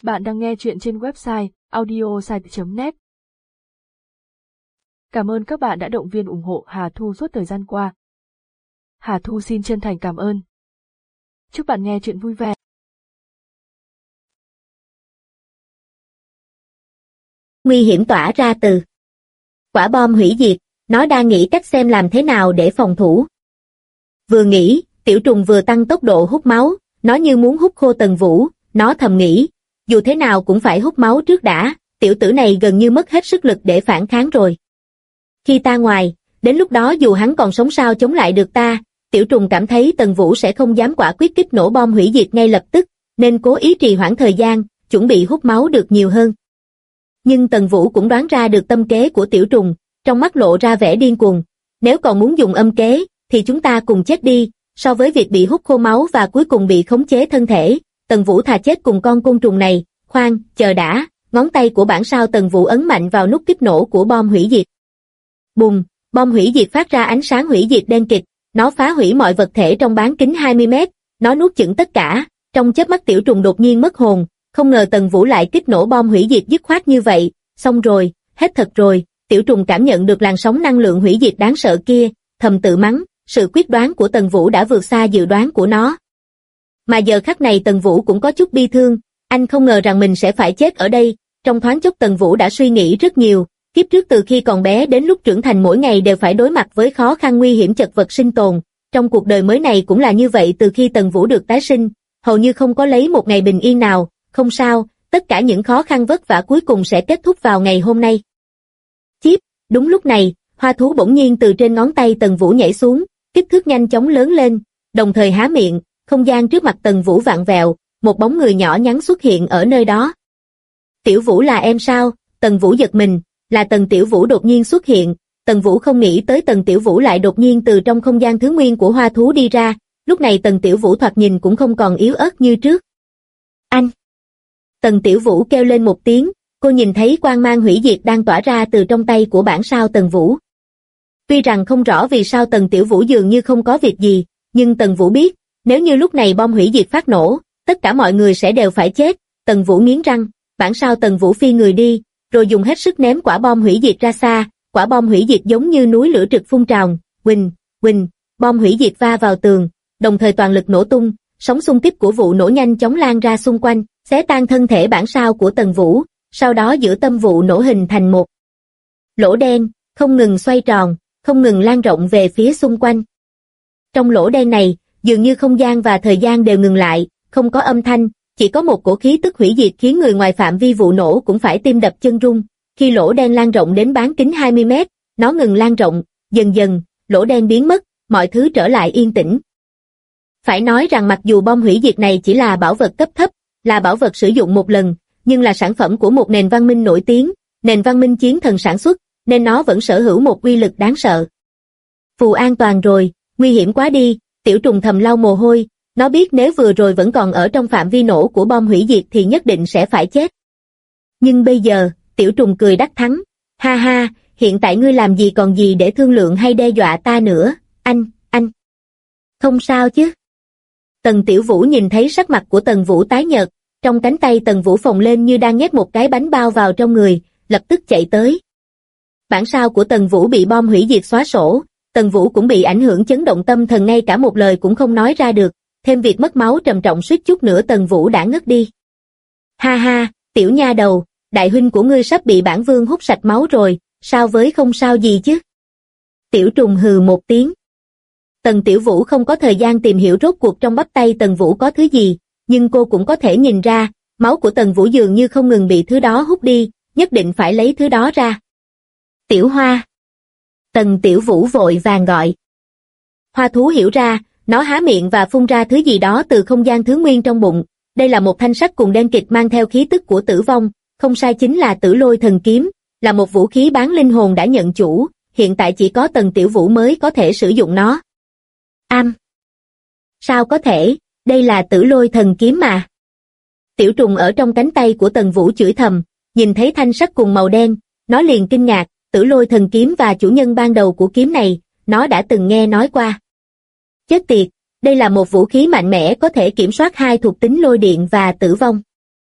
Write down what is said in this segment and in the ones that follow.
Bạn đang nghe chuyện trên website audiosite.net. Cảm ơn các bạn đã động viên ủng hộ Hà Thu suốt thời gian qua. Hà Thu xin chân thành cảm ơn. Chúc bạn nghe chuyện vui vẻ. Nguy hiểm tỏa ra từ quả bom hủy diệt, nó đang nghĩ cách xem làm thế nào để phòng thủ. Vừa nghĩ, tiểu trùng vừa tăng tốc độ hút máu, nó như muốn hút khô Tần Vũ, nó thầm nghĩ, dù thế nào cũng phải hút máu trước đã, tiểu tử này gần như mất hết sức lực để phản kháng rồi. Khi ta ngoài, đến lúc đó dù hắn còn sống sao chống lại được ta, tiểu trùng cảm thấy Tần Vũ sẽ không dám quả quyết kích nổ bom hủy diệt ngay lập tức, nên cố ý trì hoãn thời gian, chuẩn bị hút máu được nhiều hơn. Nhưng Tần Vũ cũng đoán ra được tâm kế của tiểu trùng, trong mắt lộ ra vẻ điên cuồng. Nếu còn muốn dùng âm kế, thì chúng ta cùng chết đi, so với việc bị hút khô máu và cuối cùng bị khống chế thân thể, Tần Vũ thà chết cùng con côn trùng này. Khoan, chờ đã, ngón tay của bản sao Tần Vũ ấn mạnh vào nút kích nổ của bom hủy diệt. Bùng, bom hủy diệt phát ra ánh sáng hủy diệt đen kịt, nó phá hủy mọi vật thể trong bán kính 20 mét, nó nuốt chửng tất cả. Trong chớp mắt tiểu trùng đột nhiên mất hồn, không ngờ Tần Vũ lại kích nổ bom hủy diệt dứt khoát như vậy, xong rồi, hết thật rồi. Tiểu trùng cảm nhận được làn sóng năng lượng hủy diệt đáng sợ kia, thầm tự mắng, sự quyết đoán của Tần Vũ đã vượt xa dự đoán của nó. Mà giờ khắc này Tần Vũ cũng có chút bi thương, anh không ngờ rằng mình sẽ phải chết ở đây. Trong thoáng chốc Tần Vũ đã suy nghĩ rất nhiều, kiếp trước từ khi còn bé đến lúc trưởng thành mỗi ngày đều phải đối mặt với khó khăn nguy hiểm chật vật sinh tồn, trong cuộc đời mới này cũng là như vậy. Từ khi Tần Vũ được tái sinh, hầu như không có lấy một ngày bình yên nào. Không sao, tất cả những khó khăn vất vả cuối cùng sẽ kết thúc vào ngày hôm nay. Chíp, đúng lúc này, hoa thú bỗng nhiên từ trên ngón tay Tần Vũ nhảy xuống, kích thước nhanh chóng lớn lên, đồng thời há miệng, không gian trước mặt Tần Vũ vặn vẹo, một bóng người nhỏ nhắn xuất hiện ở nơi đó. Tiểu Vũ là em sao? Tần Vũ giật mình, là Tần Tiểu Vũ đột nhiên xuất hiện. Tần Vũ không nghĩ tới Tần Tiểu Vũ lại đột nhiên từ trong không gian thứ nguyên của hoa thú đi ra, lúc này Tần Tiểu Vũ thoạt nhìn cũng không còn yếu ớt như trước. Anh! Tần Tiểu Vũ kêu lên một tiếng, cô nhìn thấy quang mang hủy diệt đang tỏa ra từ trong tay của bản sao Tần Vũ. Tuy rằng không rõ vì sao Tần Tiểu Vũ dường như không có việc gì, nhưng Tần Vũ biết, nếu như lúc này bom hủy diệt phát nổ, tất cả mọi người sẽ đều phải chết. Tần Vũ nghiến răng, bản sao Tần Vũ phi người đi, rồi dùng hết sức ném quả bom hủy diệt ra xa. Quả bom hủy diệt giống như núi lửa trực phun trào, huỳnh, huỳnh, bom hủy diệt va vào tường, đồng thời toàn lực nổ tung, sóng xung kích của vụ nổ nhanh chóng lan ra xung quanh, xé tan thân thể bản sao của Tần Vũ, sau đó giữa tâm vụ nổ hình thành một lỗ đen, không ngừng xoay tròn, không ngừng lan rộng về phía xung quanh. Trong lỗ đen này, dường như không gian và thời gian đều ngừng lại, không có âm thanh, chỉ có một cổ khí tức hủy diệt khiến người ngoài phạm vi vụ nổ cũng phải tim đập chân run. Khi lỗ đen lan rộng đến bán kính 20 mét, nó ngừng lan rộng, dần dần, lỗ đen biến mất, mọi thứ trở lại yên tĩnh. Phải nói rằng mặc dù bom hủy diệt này chỉ là bảo vật cấp thấp, là bảo vật sử dụng một lần, nhưng là sản phẩm của một nền văn minh nổi tiếng, nền văn minh chiến thần sản xuất, nên nó vẫn sở hữu một uy lực đáng sợ. Phù an toàn rồi, nguy hiểm quá đi, tiểu trùng thầm lau mồ hôi, nó biết nếu vừa rồi vẫn còn ở trong phạm vi nổ của bom hủy diệt thì nhất định sẽ phải chết. Nhưng bây giờ, tiểu trùng cười đắc thắng, ha ha, hiện tại ngươi làm gì còn gì để thương lượng hay đe dọa ta nữa, anh. Không sao chứ? Tần Tiểu Vũ nhìn thấy sắc mặt của Tần Vũ tái nhợt, trong cánh tay Tần Vũ phồng lên như đang nhét một cái bánh bao vào trong người, lập tức chạy tới. Bản sao của Tần Vũ bị bom hủy diệt xóa sổ, Tần Vũ cũng bị ảnh hưởng chấn động tâm thần ngay cả một lời cũng không nói ra được, thêm việc mất máu trầm trọng suýt chút nữa Tần Vũ đã ngất đi. Ha ha, tiểu nha đầu, đại huynh của ngươi sắp bị bản vương hút sạch máu rồi, sao với không sao gì chứ? Tiểu trùng hừ một tiếng. Tần Tiểu Vũ không có thời gian tìm hiểu rốt cuộc trong bắp tay Tần Vũ có thứ gì, nhưng cô cũng có thể nhìn ra, máu của Tần Vũ dường như không ngừng bị thứ đó hút đi, nhất định phải lấy thứ đó ra. Tiểu Hoa. Tần Tiểu Vũ vội vàng gọi. Hoa thú hiểu ra, nó há miệng và phun ra thứ gì đó từ không gian thứ nguyên trong bụng. Đây là một thanh sắt cùng đen kịt mang theo khí tức của tử vong, không sai chính là Tử Lôi Thần Kiếm, là một vũ khí bán linh hồn đã nhận chủ, hiện tại chỉ có Tần Tiểu Vũ mới có thể sử dụng nó. Sao có thể, đây là Tử Lôi Thần Kiếm mà. Tiểu trùng ở trong cánh tay của Tần Vũ chửi thầm, nhìn thấy thanh sắt cùng màu đen, nó liền kinh ngạc, Tử Lôi Thần Kiếm và chủ nhân ban đầu của kiếm này, nó đã từng nghe nói qua. Chết tiệt, đây là một vũ khí mạnh mẽ có thể kiểm soát hai thuộc tính lôi điện và tử vong.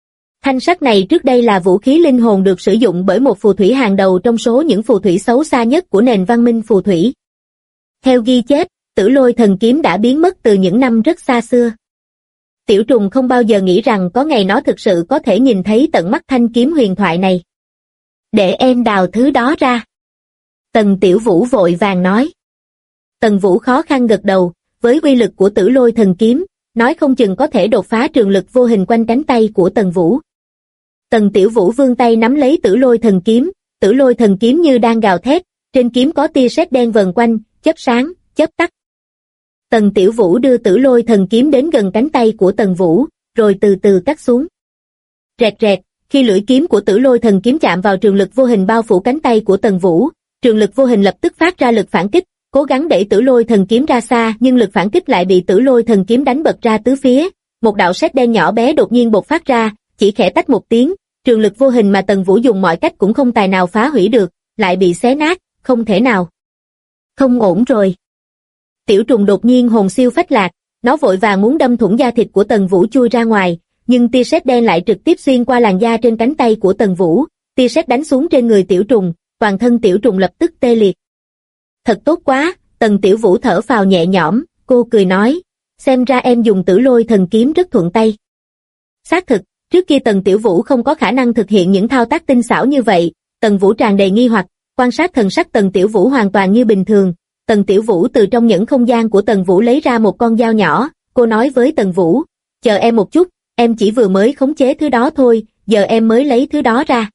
Thanh sắt này trước đây là vũ khí linh hồn được sử dụng bởi một phù thủy hàng đầu trong số những phù thủy xấu xa nhất của nền văn minh phù thủy. Theo ghi chép, Tử Lôi Thần Kiếm đã biến mất từ những năm rất xa xưa. Tiểu trùng không bao giờ nghĩ rằng có ngày nó thực sự có thể nhìn thấy tận mắt thanh kiếm huyền thoại này. Để em đào thứ đó ra. Tần Tiểu Vũ vội vàng nói. Tần Vũ khó khăn gật đầu, với uy lực của Tử Lôi Thần Kiếm, nói không chừng có thể đột phá trường lực vô hình quanh cánh tay của Tần Vũ. Tần Tiểu Vũ vươn tay nắm lấy Tử Lôi Thần Kiếm như đang gào thét, trên kiếm có tia sét đen vần quanh, chớp sáng, chớp tắt. Tần Tiểu Vũ đưa Tử Lôi Thần Kiếm đến gần cánh tay của Tần Vũ, rồi từ từ cắt xuống. Rẹt rẹt, khi lưỡi kiếm của Tử Lôi Thần Kiếm chạm vào trường lực vô hình bao phủ cánh tay của Tần Vũ, trường lực vô hình lập tức phát ra lực phản kích, cố gắng đẩy Tử Lôi Thần Kiếm ra xa, nhưng lực phản kích lại bị Tử Lôi Thần Kiếm đánh bật ra tứ phía. Một đạo sét đen nhỏ bé đột nhiên bộc phát ra, chỉ khẽ tách một tiếng, trường lực vô hình mà Tần Vũ dùng mọi cách cũng không tài nào phá hủy được, lại bị xé nát, không thể nào. Không ổn rồi. Tiểu trùng đột nhiên hồn siêu phách lạc, nó vội vàng muốn đâm thủng da thịt của Tần Vũ chui ra ngoài, nhưng tia sét đen lại trực tiếp xuyên qua làn da trên cánh tay của Tần Vũ, tia sét đánh xuống trên người tiểu trùng, toàn thân tiểu trùng lập tức tê liệt. Thật tốt quá, Tần Tiểu Vũ thở phào nhẹ nhõm, cô cười nói, xem ra em dùng Tử Lôi Thần Kiếm rất thuận tay. Xác thực, trước kia Tần Tiểu Vũ không có khả năng thực hiện những thao tác tinh xảo như vậy. Tần Vũ tràn đầy nghi hoặc, quan sát thần sắc Tần Tiểu Vũ hoàn toàn như bình thường. Tần Tiểu Vũ từ trong những không gian của Tần Vũ lấy ra một con dao nhỏ, cô nói với Tần Vũ, chờ em một chút, em chỉ vừa mới khống chế thứ đó thôi, giờ em mới lấy thứ đó ra.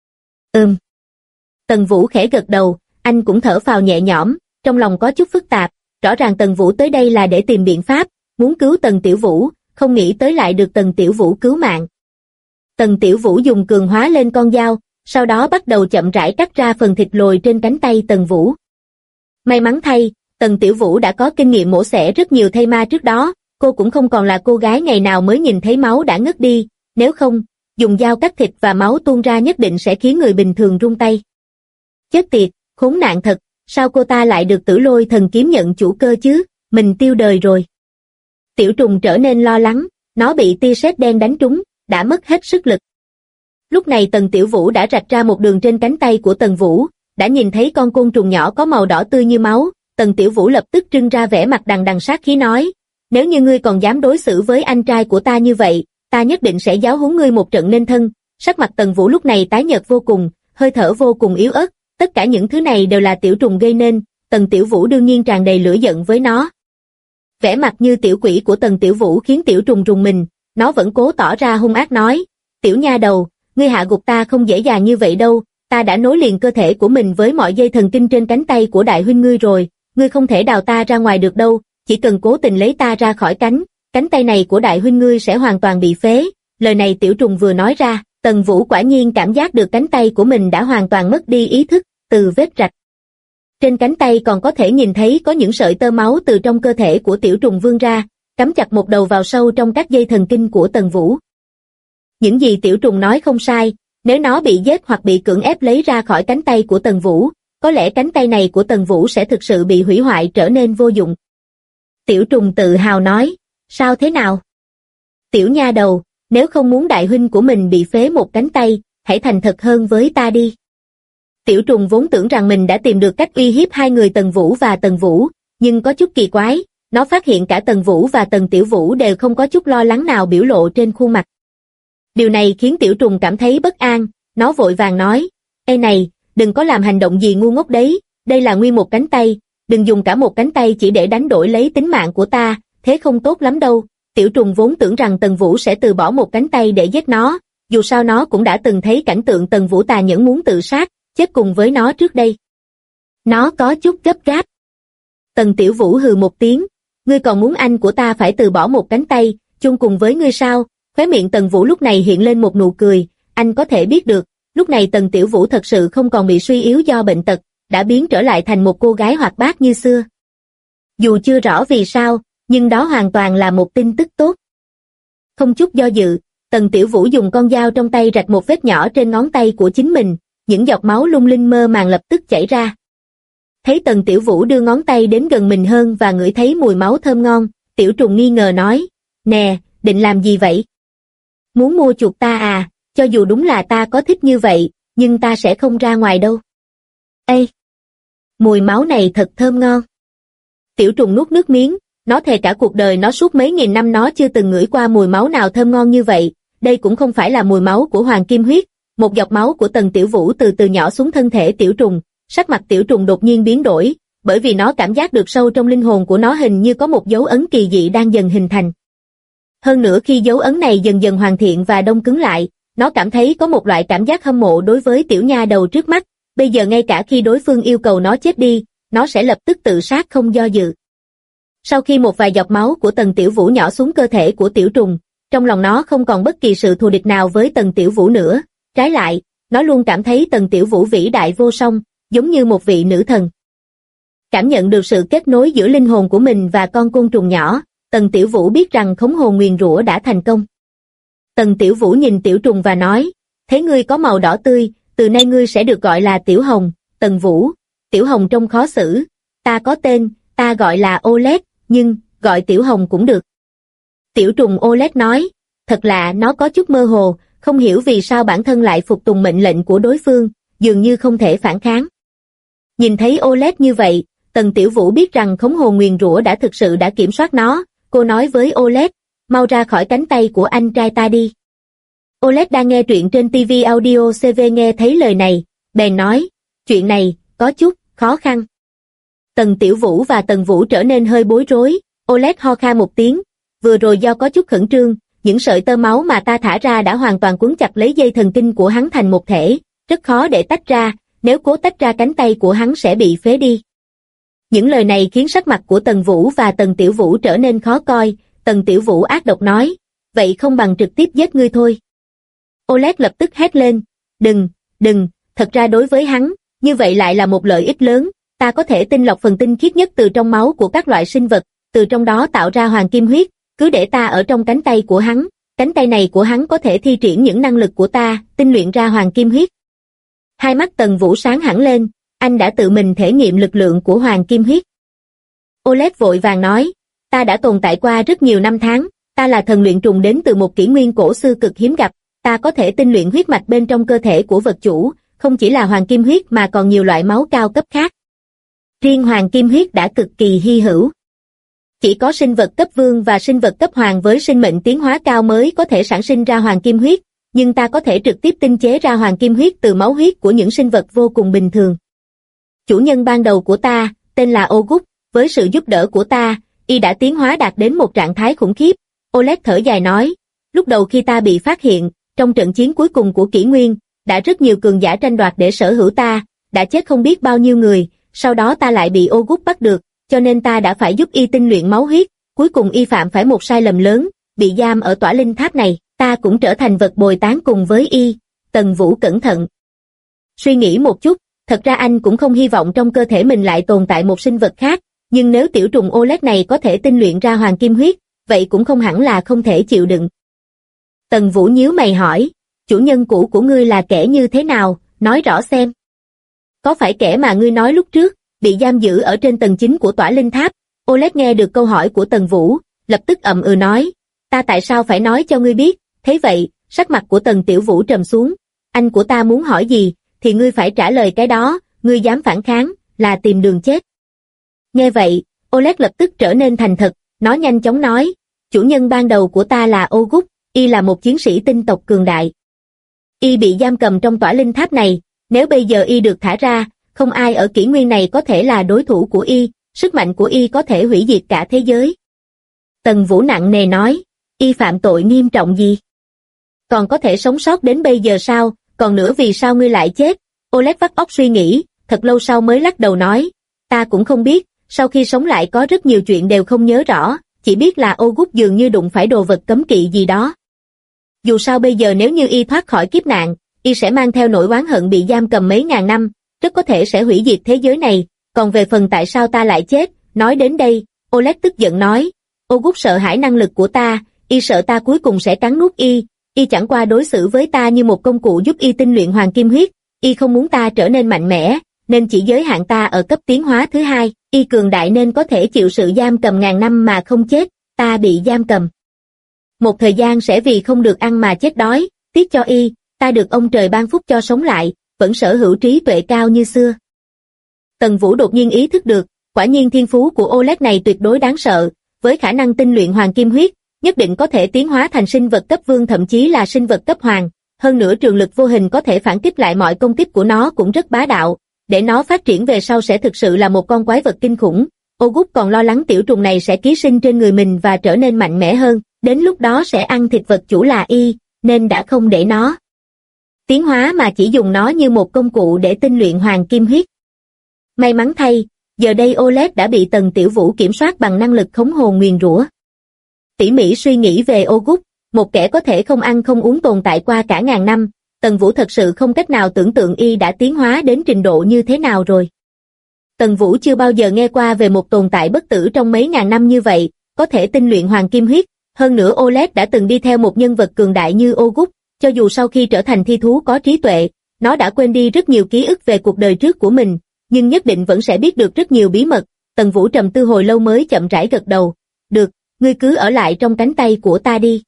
Tần Vũ khẽ gật đầu, anh cũng thở phào nhẹ nhõm, trong lòng có chút phức tạp, rõ ràng Tần Vũ tới đây là để tìm biện pháp, muốn cứu Tần Tiểu Vũ, không nghĩ tới lại được Tần Tiểu Vũ cứu mạng. Tần Tiểu Vũ dùng cường hóa lên con dao, sau đó bắt đầu chậm rãi cắt ra phần thịt lồi trên cánh tay Tần Vũ. May mắn thay, Tần Tiểu Vũ đã có kinh nghiệm mổ xẻ rất nhiều thây ma trước đó, cô cũng không còn là cô gái ngày nào mới nhìn thấy máu đã ngất đi, nếu không, dùng dao cắt thịt và máu tuôn ra nhất định sẽ khiến người bình thường run tay. Chết tiệt, khốn nạn thật, sao cô ta lại được Tử Lôi Thần Kiếm nhận chủ cơ chứ, mình tiêu đời rồi. Tiểu trùng trở nên lo lắng, nó bị tia sét đen đánh trúng, đã mất hết sức lực. Lúc này Tần Tiểu Vũ đã rạch ra một đường trên cánh tay của Tần Vũ, đã nhìn thấy con côn trùng nhỏ có màu đỏ tươi như máu. Tần Tiểu Vũ lập tức trưng ra vẻ mặt đằng đằng sát khí nói, nếu như ngươi còn dám đối xử với anh trai của ta như vậy, ta nhất định sẽ giáo huấn ngươi một trận nên thân. Sắc mặt Tần Vũ lúc này tái nhợt vô cùng, hơi thở vô cùng yếu ớt, tất cả những thứ này đều là tiểu trùng gây nên. Tần Tiểu Vũ đương nhiên tràn đầy lửa giận với nó. Vẻ mặt như tiểu quỷ của Tần Tiểu Vũ khiến tiểu trùng rùng mình, nó vẫn cố tỏ ra hung ác nói, tiểu nha đầu, ngươi hạ gục ta không dễ dàng như vậy đâu, ta đã nối liền cơ thể của mình với mọi dây thần kinh trên cánh tay của đại huynh ngươi rồi, ngươi không thể đào ta ra ngoài được đâu, chỉ cần cố tình lấy ta ra khỏi cánh tay này của đại huynh ngươi sẽ hoàn toàn bị phế. Lời này tiểu trùng vừa nói ra, Tần Vũ quả nhiên cảm giác được cánh tay của mình đã hoàn toàn mất đi ý thức, từ vết rạch trên cánh tay còn có thể nhìn thấy có những sợi tơ máu từ trong cơ thể của tiểu trùng vươn ra, cắm chặt một đầu vào sâu trong các dây thần kinh của Tần Vũ. Những gì tiểu trùng nói không sai, nếu nó bị giết hoặc bị cưỡng ép lấy ra khỏi cánh tay của Tần Vũ, có lẽ cánh tay này của Tần Vũ sẽ thực sự bị hủy hoại trở nên vô dụng. Tiểu trùng tự hào nói, sao thế nào? Tiểu nha đầu, nếu không muốn đại huynh của mình bị phế một cánh tay, hãy thành thật hơn với ta đi. Tiểu trùng vốn tưởng rằng mình đã tìm được cách uy hiếp hai người Tần Vũ và Tần Vũ, nhưng có chút kỳ quái, nó phát hiện cả Tần Vũ và Tần Tiểu Vũ đều không có chút lo lắng nào biểu lộ trên khuôn mặt. Điều này khiến tiểu trùng cảm thấy bất an, nó vội vàng nói, ê này, đừng có làm hành động gì ngu ngốc đấy, đây là nguyên một cánh tay, đừng dùng cả một cánh tay chỉ để đánh đổi lấy tính mạng của ta, thế không tốt lắm đâu. Tiểu trùng vốn tưởng rằng Tần Vũ sẽ từ bỏ một cánh tay để giết nó, dù sao nó cũng đã từng thấy cảnh tượng Tần Vũ tà nhẫn muốn tự sát, chết cùng với nó trước đây. Nó có chút gấp gáp. Tần Tiểu Vũ hừ một tiếng, ngươi còn muốn anh của ta phải từ bỏ một cánh tay, chung cùng với ngươi sao? Khóe miệng Tần Vũ lúc này hiện lên một nụ cười, anh có thể biết được, lúc này Tần Tiểu Vũ thật sự không còn bị suy yếu do bệnh tật, đã biến trở lại thành một cô gái hoạt bát như xưa. Dù chưa rõ vì sao, nhưng đó hoàn toàn là một tin tức tốt. Không chút do dự, Tần Tiểu Vũ dùng con dao trong tay rạch một vết nhỏ trên ngón tay của chính mình, những giọt máu lung linh mơ màng lập tức chảy ra. Thấy Tần Tiểu Vũ đưa ngón tay đến gần mình hơn và ngửi thấy mùi máu thơm ngon, tiểu trùng nghi ngờ nói, nè, định làm gì vậy? Muốn mua chuộc ta à? cho dù đúng là ta có thích như vậy, nhưng ta sẽ không ra ngoài đâu. Ê! Mùi máu này thật thơm ngon. Tiểu trùng nuốt nước miếng, nó thề cả cuộc đời nó suốt mấy nghìn năm nó chưa từng ngửi qua mùi máu nào thơm ngon như vậy, đây cũng không phải là mùi máu của hoàng kim huyết. Một giọt máu của Tần Tiểu Vũ từ từ nhỏ xuống thân thể tiểu trùng, sắc mặt tiểu trùng đột nhiên biến đổi, bởi vì nó cảm giác được sâu trong linh hồn của nó hình như có một dấu ấn kỳ dị đang dần hình thành. Hơn nữa khi dấu ấn này dần dần hoàn thiện và đông cứng lại, nó cảm thấy có một loại cảm giác hâm mộ đối với tiểu nha đầu trước mắt, bây giờ ngay cả khi đối phương yêu cầu nó chết đi, nó sẽ lập tức tự sát không do dự. Sau khi một vài giọt máu của Tần Tiểu Vũ nhỏ xuống cơ thể của tiểu trùng, trong lòng nó không còn bất kỳ sự thù địch nào với Tần Tiểu Vũ nữa, trái lại, nó luôn cảm thấy Tần Tiểu Vũ vĩ đại vô song, giống như một vị nữ thần. Cảm nhận được sự kết nối giữa linh hồn của mình và con côn trùng nhỏ, Tần Tiểu Vũ biết rằng khống hồn nguyền rủa đã thành công. Tần Tiểu Vũ nhìn tiểu trùng và nói, thấy ngươi có màu đỏ tươi, từ nay ngươi sẽ được gọi là Tiểu Hồng. Tần Vũ, Tiểu Hồng trông khó xử, ta có tên, ta gọi là Olet, nhưng, gọi Tiểu Hồng cũng được. Tiểu trùng Olet nói, thật lạ nó có chút mơ hồ, không hiểu vì sao bản thân lại phục tùng mệnh lệnh của đối phương, dường như không thể phản kháng. Nhìn thấy Olet như vậy, Tần Tiểu Vũ biết rằng khống hồn nguyền rủa đã thực sự đã kiểm soát nó, cô nói với Olet, mau ra khỏi cánh tay của anh trai ta đi. Olet đang nghe truyện trên TV Audio CV nghe thấy lời này, bèn nói, chuyện này, có chút, khó khăn. Tần Tiểu Vũ và Tần Vũ trở nên hơi bối rối, Olet ho khan một tiếng, vừa rồi do có chút khẩn trương, những sợi tơ máu mà ta thả ra đã hoàn toàn quấn chặt lấy dây thần kinh của hắn thành một thể, rất khó để tách ra, nếu cố tách ra cánh tay của hắn sẽ bị phế đi. Những lời này khiến sắc mặt của Tần Vũ và Tần Tiểu Vũ trở nên khó coi, Tần Tiểu Vũ ác độc nói, vậy không bằng trực tiếp giết ngươi thôi. Olet lập tức hét lên, đừng, thật ra đối với hắn, như vậy lại là một lợi ích lớn, ta có thể tinh lọc phần tinh khiết nhất từ trong máu của các loại sinh vật, từ trong đó tạo ra hoàng kim huyết, cứ để ta ở trong cánh tay của hắn, cánh tay này của hắn có thể thi triển những năng lực của ta, tinh luyện ra hoàng kim huyết. Hai mắt Tần Vũ sáng hẳn lên, anh đã tự mình thể nghiệm lực lượng của hoàng kim huyết. Olet vội vàng nói, ta đã tồn tại qua rất nhiều năm tháng, ta là thần luyện trùng đến từ một kỷ nguyên cổ xưa cực hiếm gặp, ta có thể tinh luyện huyết mạch bên trong cơ thể của vật chủ, không chỉ là hoàng kim huyết mà còn nhiều loại máu cao cấp khác. Riêng hoàng kim huyết đã cực kỳ hy hữu. Chỉ có sinh vật cấp vương và sinh vật cấp hoàng với sinh mệnh tiến hóa cao mới có thể sản sinh ra hoàng kim huyết, nhưng ta có thể trực tiếp tinh chế ra hoàng kim huyết từ máu huyết của những sinh vật vô cùng bình thường. Chủ nhân ban đầu của ta, tên là Ogut, với sự giúp đỡ của ta, y đã tiến hóa đạt đến một trạng thái khủng khiếp. Olet thở dài nói, lúc đầu khi ta bị phát hiện, trong trận chiến cuối cùng của kỷ nguyên, đã rất nhiều cường giả tranh đoạt để sở hữu ta, đã chết không biết bao nhiêu người, sau đó ta lại bị Ogut bắt được, cho nên ta đã phải giúp y tinh luyện máu huyết, cuối cùng y phạm phải một sai lầm lớn, bị giam ở tỏa linh tháp này, ta cũng trở thành vật bồi tán cùng với y. Tần Vũ cẩn thận suy nghĩ một chút, thật ra anh cũng không hy vọng trong cơ thể mình lại tồn tại một sinh vật khác, nhưng nếu tiểu trùng Olet này có thể tinh luyện ra hoàng kim huyết, vậy cũng không hẳn là không thể chịu đựng. Tần Vũ nhíu mày hỏi, chủ nhân cũ của ngươi là kẻ như thế nào, nói rõ xem. Có phải kẻ mà ngươi nói lúc trước, bị giam giữ ở trên tầng 9 của tỏa linh tháp? Olet nghe được câu hỏi của Tần Vũ, lập tức ậm ừ nói, ta tại sao phải nói cho ngươi biết, thế vậy, sắc mặt của Tần Tiểu Vũ trầm xuống, anh của ta muốn hỏi gì, thì ngươi phải trả lời cái đó, ngươi dám phản kháng, là tìm đường chết. Nghe vậy, Olet lập tức trở nên thành thật, nó nhanh chóng nói, chủ nhân ban đầu của ta là Ogut, y là một chiến sĩ tinh tộc cường đại. Y bị giam cầm trong tỏa linh tháp này, nếu bây giờ y được thả ra, không ai ở kỷ nguyên này có thể là đối thủ của y, sức mạnh của y có thể hủy diệt cả thế giới. Tần Vũ nặng nề nói, y phạm tội nghiêm trọng gì? Còn có thể sống sót đến bây giờ sao, còn nữa vì sao ngươi lại chết? Olet vắt óc suy nghĩ, thật lâu sau mới lắc đầu nói, ta cũng không biết, sau khi sống lại có rất nhiều chuyện đều không nhớ rõ, chỉ biết là Ogut dường như đụng phải đồ vật cấm kỵ gì đó. Dù sao bây giờ nếu như y thoát khỏi kiếp nạn, y sẽ mang theo nỗi oán hận bị giam cầm mấy ngàn năm, rất có thể sẽ hủy diệt thế giới này, còn về phần tại sao ta lại chết, nói đến đây, Olet tức giận nói, Ogut sợ hãi năng lực của ta, y sợ ta cuối cùng sẽ cắn nuốt y chẳng qua đối xử với ta như một công cụ giúp y tinh luyện hoàng kim huyết, y không muốn ta trở nên mạnh mẽ, nên chỉ giới hạn ta ở cấp tiến hóa thứ hai, y cường đại nên có thể chịu sự giam cầm ngàn năm mà không chết, ta bị giam cầm. Một thời gian sẽ vì không được ăn mà chết đói, tiếc cho y, ta được ông trời ban phúc cho sống lại, vẫn sở hữu trí tuệ cao như xưa. Tần Vũ đột nhiên ý thức được, quả nhiên thiên phú của Oleg này tuyệt đối đáng sợ, với khả năng tinh luyện hoàng kim huyết, nhất định có thể tiến hóa thành sinh vật cấp vương thậm chí là sinh vật cấp hoàng, hơn nữa trường lực vô hình có thể phản kích lại mọi công kích của nó cũng rất bá đạo, để nó phát triển về sau sẽ thực sự là một con quái vật kinh khủng. Ogut còn lo lắng tiểu trùng này sẽ ký sinh trên người mình và trở nên mạnh mẽ hơn, đến lúc đó sẽ ăn thịt vật chủ là y, nên đã không để nó tiến hóa mà chỉ dùng nó như một công cụ để tinh luyện hoàng kim huyết. May mắn thay, giờ đây Oleg đã bị Tần Tiểu Vũ kiểm soát bằng năng lực khống hồn nguyền rủa. Tỉ mỉ suy nghĩ về Ogut, một kẻ có thể không ăn không uống tồn tại qua cả ngàn năm, Tần Vũ thật sự không cách nào tưởng tượng y đã tiến hóa đến trình độ như thế nào rồi. Tần Vũ chưa bao giờ nghe qua về một tồn tại bất tử trong mấy ngàn năm như vậy, có thể tinh luyện hoàng kim huyết, hơn nữa Oleg đã từng đi theo một nhân vật cường đại như Ogut, cho dù sau khi trở thành thi thú có trí tuệ, nó đã quên đi rất nhiều ký ức về cuộc đời trước của mình, nhưng nhất định vẫn sẽ biết được rất nhiều bí mật. Tần Vũ trầm tư hồi lâu mới chậm rãi gật đầu, được, ngươi cứ ở lại trong cánh tay của ta đi.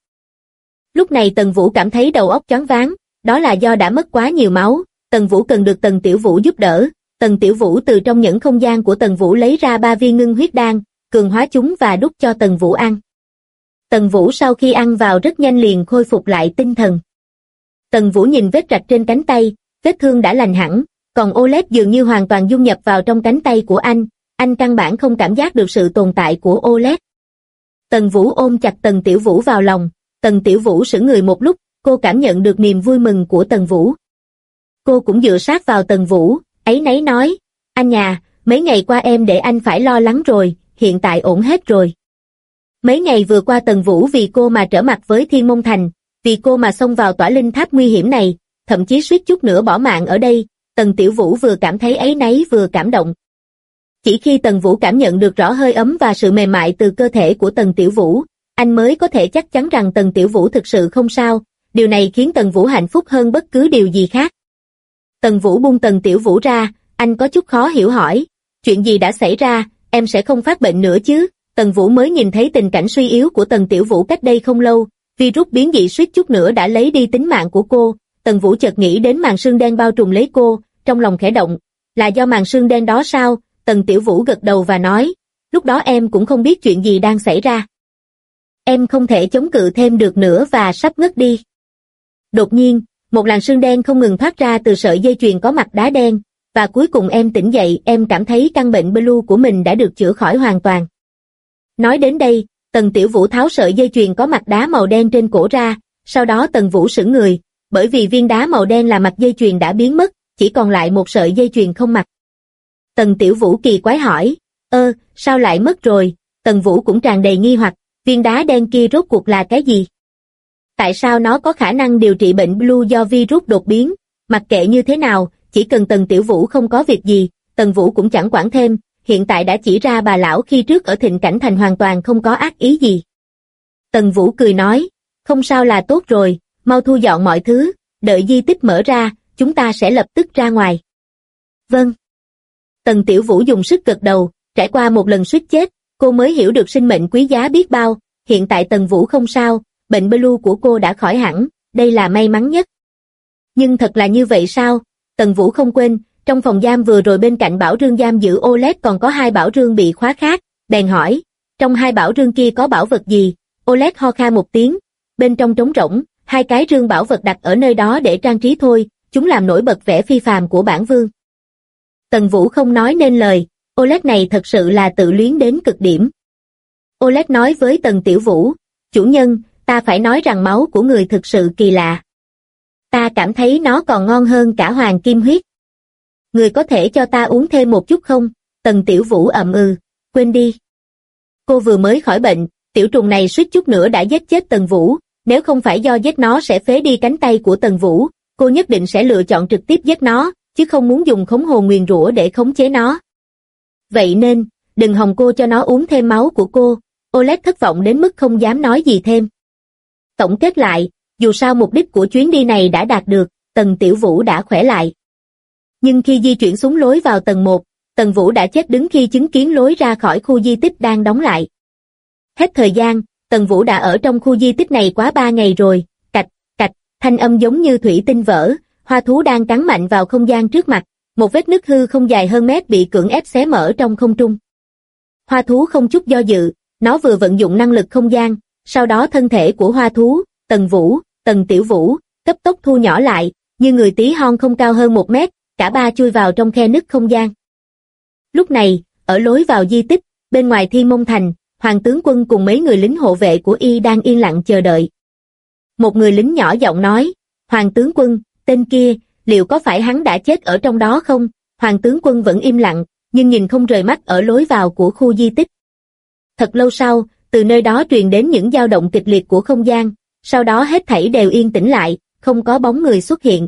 Lúc này Tần Vũ cảm thấy đầu óc choáng váng, đó là do đã mất quá nhiều máu, Tần Vũ cần được Tần Tiểu Vũ giúp đỡ. Tần Tiểu Vũ từ trong những không gian của Tần Vũ lấy ra 3 viên ngưng huyết đan, cường hóa chúng và đút cho Tần Vũ ăn. Tần Vũ sau khi ăn vào rất nhanh liền khôi phục lại tinh thần. Tần Vũ nhìn vết rạch trên cánh tay, vết thương đã lành hẳn, còn Oleg dường như hoàn toàn dung nhập vào trong cánh tay của anh căn bản không cảm giác được sự tồn tại của Oleg. Tần Vũ ôm chặt Tần Tiểu Vũ vào lòng, Tần Tiểu Vũ sững người một lúc, cô cảm nhận được niềm vui mừng của Tần Vũ. Cô cũng dựa sát vào Tần Vũ, áy náy nói, anh nhà, mấy ngày qua em để anh phải lo lắng rồi, hiện tại ổn hết rồi. Mấy ngày vừa qua Tần Vũ vì cô mà trở mặt với Thiên Môn Thành, vì cô mà xông vào tỏa linh tháp nguy hiểm này, thậm chí suýt chút nữa bỏ mạng ở đây. Tần Tiểu Vũ vừa cảm thấy áy náy vừa cảm động. Chỉ khi Tần Vũ cảm nhận được rõ hơi ấm và sự mềm mại từ cơ thể của Tần Tiểu Vũ, anh mới có thể chắc chắn rằng Tần Tiểu Vũ thực sự không sao, điều này khiến Tần Vũ hạnh phúc hơn bất cứ điều gì khác. Tần Vũ buông Tần Tiểu Vũ ra, anh có chút khó hiểu hỏi, chuyện gì đã xảy ra, em sẽ không phát bệnh nữa chứ? Tần Vũ mới nhìn thấy tình cảnh suy yếu của Tần Tiểu Vũ cách đây không lâu, virus biến dị suýt chút nữa đã lấy đi tính mạng của cô. Tần Vũ chợt nghĩ đến màn sương đen bao trùm lấy cô, trong lòng khẽ động, là do màn sương đen đó sao? Tần Tiểu Vũ gật đầu và nói, lúc đó em cũng không biết chuyện gì đang xảy ra. Em không thể chống cự thêm được nữa và sắp ngất đi. Đột nhiên, một làn sương đen không ngừng thoát ra từ sợi dây chuyền có mặt đá đen, và cuối cùng em tỉnh dậy, em cảm thấy căn bệnh Blue của mình đã được chữa khỏi hoàn toàn. Nói đến đây, Tần Tiểu Vũ tháo sợi dây chuyền có mặt đá màu đen trên cổ ra, sau đó Tần Vũ sững người, bởi vì viên đá màu đen là mặt dây chuyền đã biến mất, chỉ còn lại một sợi dây chuyền không mặt. Tần Tiểu Vũ kỳ quái hỏi, sao lại mất rồi? Tần Vũ cũng tràn đầy nghi hoặc, viên đá đen kia rốt cuộc là cái gì? Tại sao nó có khả năng điều trị bệnh Blue do virus đột biến? Mặc kệ như thế nào, chỉ cần Tần Tiểu Vũ không có việc gì, Tần Vũ cũng chẳng quản thêm, hiện tại đã chỉ ra bà lão khi trước ở Thịnh Cảnh Thành hoàn toàn không có ác ý gì. Tần Vũ cười nói, không sao là tốt rồi, mau thu dọn mọi thứ, đợi di tích mở ra, chúng ta sẽ lập tức ra ngoài. Vâng. Tần Tiểu Vũ dùng sức gật đầu, trải qua một lần suýt chết, cô mới hiểu được sinh mệnh quý giá biết bao, hiện tại Tần Vũ không sao, bệnh Blue của cô đã khỏi hẳn, đây là may mắn nhất. Nhưng thật là như vậy sao? Tần Vũ không quên, trong phòng giam vừa rồi bên cạnh bảo rương giam giữ Oleg còn có 2 bảo rương bị khóa khác, bèn hỏi, trong 2 bảo rương kia có bảo vật gì? Oleg ho kha một tiếng, bên trong trống rỗng, 2 cái rương bảo vật đặt ở nơi đó để trang trí thôi, chúng làm nổi bật vẻ phi phàm của bản vương. Tần Vũ không nói nên lời, Oleg này thật sự là tự luyến đến cực điểm. Oleg nói với Tần Tiểu Vũ, chủ nhân, ta phải nói rằng máu của người thực sự kỳ lạ. Ta cảm thấy nó còn ngon hơn cả hoàng kim huyết. Người có thể cho ta uống thêm một chút không? Tần Tiểu Vũ ậm quên đi. Cô vừa mới khỏi bệnh, tiểu trùng này suýt chút nữa đã giết chết Tần Vũ, nếu không phải do giết nó sẽ phế đi cánh tay của Tần Vũ, cô nhất định sẽ lựa chọn trực tiếp giết nó, chứ không muốn dùng khống hồn nguyền rủa để khống chế nó. Vậy nên, đừng hòng cô cho nó uống thêm máu của cô. Oleg thất vọng đến mức không dám nói gì thêm. Tổng kết lại, dù sao mục đích của chuyến đi này đã đạt được, Tần Tiểu Vũ đã khỏe lại. Nhưng khi di chuyển xuống lối vào tầng 1, Tần Vũ đã chết đứng khi chứng kiến lối ra khỏi khu di tích đang đóng lại. Hết thời gian, Tần Vũ đã ở trong khu di tích này quá 3 ngày rồi, cạch, thanh âm giống như thủy tinh vỡ, hoa thú đang cắn mạnh vào không gian trước mặt, một vết nứt hư không dài hơn mét bị cưỡng ép xé mở trong không trung. Hoa thú không chút do dự, nó vừa vận dụng năng lực không gian, sau đó thân thể của hoa thú, Tần Vũ, Tần Tiểu Vũ, cấp tốc thu nhỏ lại, như người tí hon không cao hơn 1 mét, cả ba chui vào trong khe nứt không gian. Lúc này, ở lối vào di tích, bên ngoài Thiên Môn Thành, Hoàng tướng quân cùng mấy người lính hộ vệ của y đang yên lặng chờ đợi. Một người lính nhỏ giọng nói, Hoàng tướng quân, tên kia, liệu có phải hắn đã chết ở trong đó không? Hoàng tướng quân vẫn im lặng, nhưng nhìn không rời mắt ở lối vào của khu di tích. Thật lâu sau, từ nơi đó truyền đến những dao động kịch liệt của không gian, sau đó hết thảy đều yên tĩnh lại, không có bóng người xuất hiện.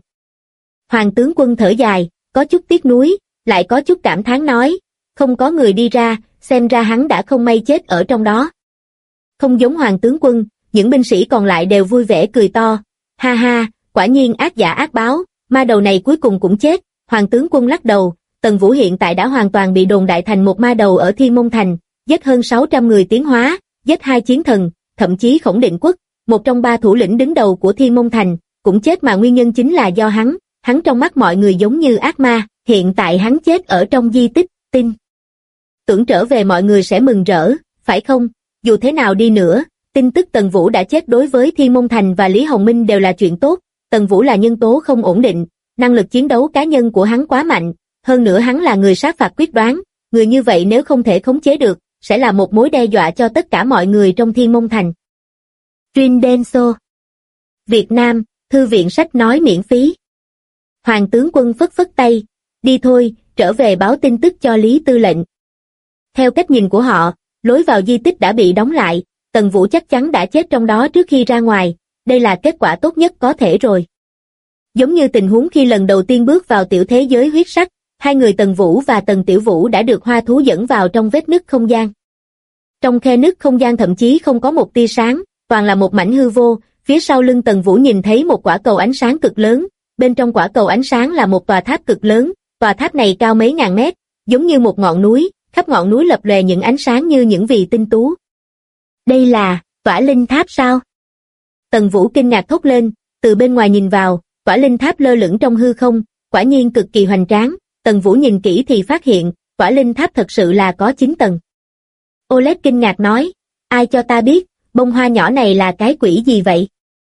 Hoàng tướng quân thở dài, có chút tiếc nuối, lại có chút cảm thán nói, không có người đi ra, xem ra hắn đã không may chết ở trong đó. Không giống Hoàng tướng quân, những binh sĩ còn lại đều vui vẻ cười to, ha ha, quả nhiên ác giả ác báo, ma đầu này cuối cùng cũng chết. Hoàng tướng quân lắc đầu, Tần Vũ hiện tại đã hoàn toàn bị đồn đại thành một ma đầu ở Thiên Môn Thành, giết hơn 600 người tiến hóa, giết 2 chiến thần, thậm chí Khổng Định Quốc, một trong 3 thủ lĩnh đứng đầu của Thiên Môn Thành, cũng chết mà nguyên nhân chính là do hắn trong mắt mọi người giống như ác ma, hiện tại hắn chết ở trong di tích, tin tưởng trở về mọi người sẽ mừng rỡ, phải không? Dù thế nào đi nữa, tin tức Tần Vũ đã chết đối với Thiên Môn Thành và Lý Hồng Minh đều là chuyện tốt. Tần Vũ là nhân tố không ổn định, năng lực chiến đấu cá nhân của hắn quá mạnh, hơn nữa hắn là người sát phạt quyết đoán, người như vậy nếu không thể khống chế được, sẽ là một mối đe dọa cho tất cả mọi người trong Thiên Môn Thành. Truyện Denso Việt Nam, Thư viện sách nói miễn phí. Hoàng tướng quân phất phất tay, đi thôi, trở về báo tin tức cho Lý Tư lệnh. Theo cách nhìn của họ, lối vào di tích đã bị đóng lại, Tần Vũ chắc chắn đã chết trong đó trước khi ra ngoài, đây là kết quả tốt nhất có thể rồi. Giống như tình huống khi lần đầu tiên bước vào tiểu thế giới huyết sắc, hai người Tần Vũ và Tần Tiểu Vũ đã được hoa thú dẫn vào trong vết nứt không gian. Trong khe nứt không gian thậm chí không có một tia sáng, toàn là một mảnh hư vô, phía sau lưng Tần Vũ nhìn thấy một quả cầu ánh sáng cực lớn, bên trong quả cầu ánh sáng là một tòa tháp cực lớn, tòa tháp này cao mấy ngàn mét, giống như một ngọn núi, khắp ngọn núi lập lòe những ánh sáng như những vì tinh tú. Đây là Tỏa Linh Tháp sao? Tần Vũ kinh ngạc thốt lên, từ bên ngoài nhìn vào, Tỏa Linh Tháp lơ lửng trong hư không, quả nhiên cực kỳ hoành tráng. Tần Vũ nhìn kỹ thì phát hiện, Tỏa Linh Tháp thật sự là có 9 tầng. Oleg kinh ngạc nói, ai cho ta biết, bông hoa nhỏ này là cái quỷ gì vậy?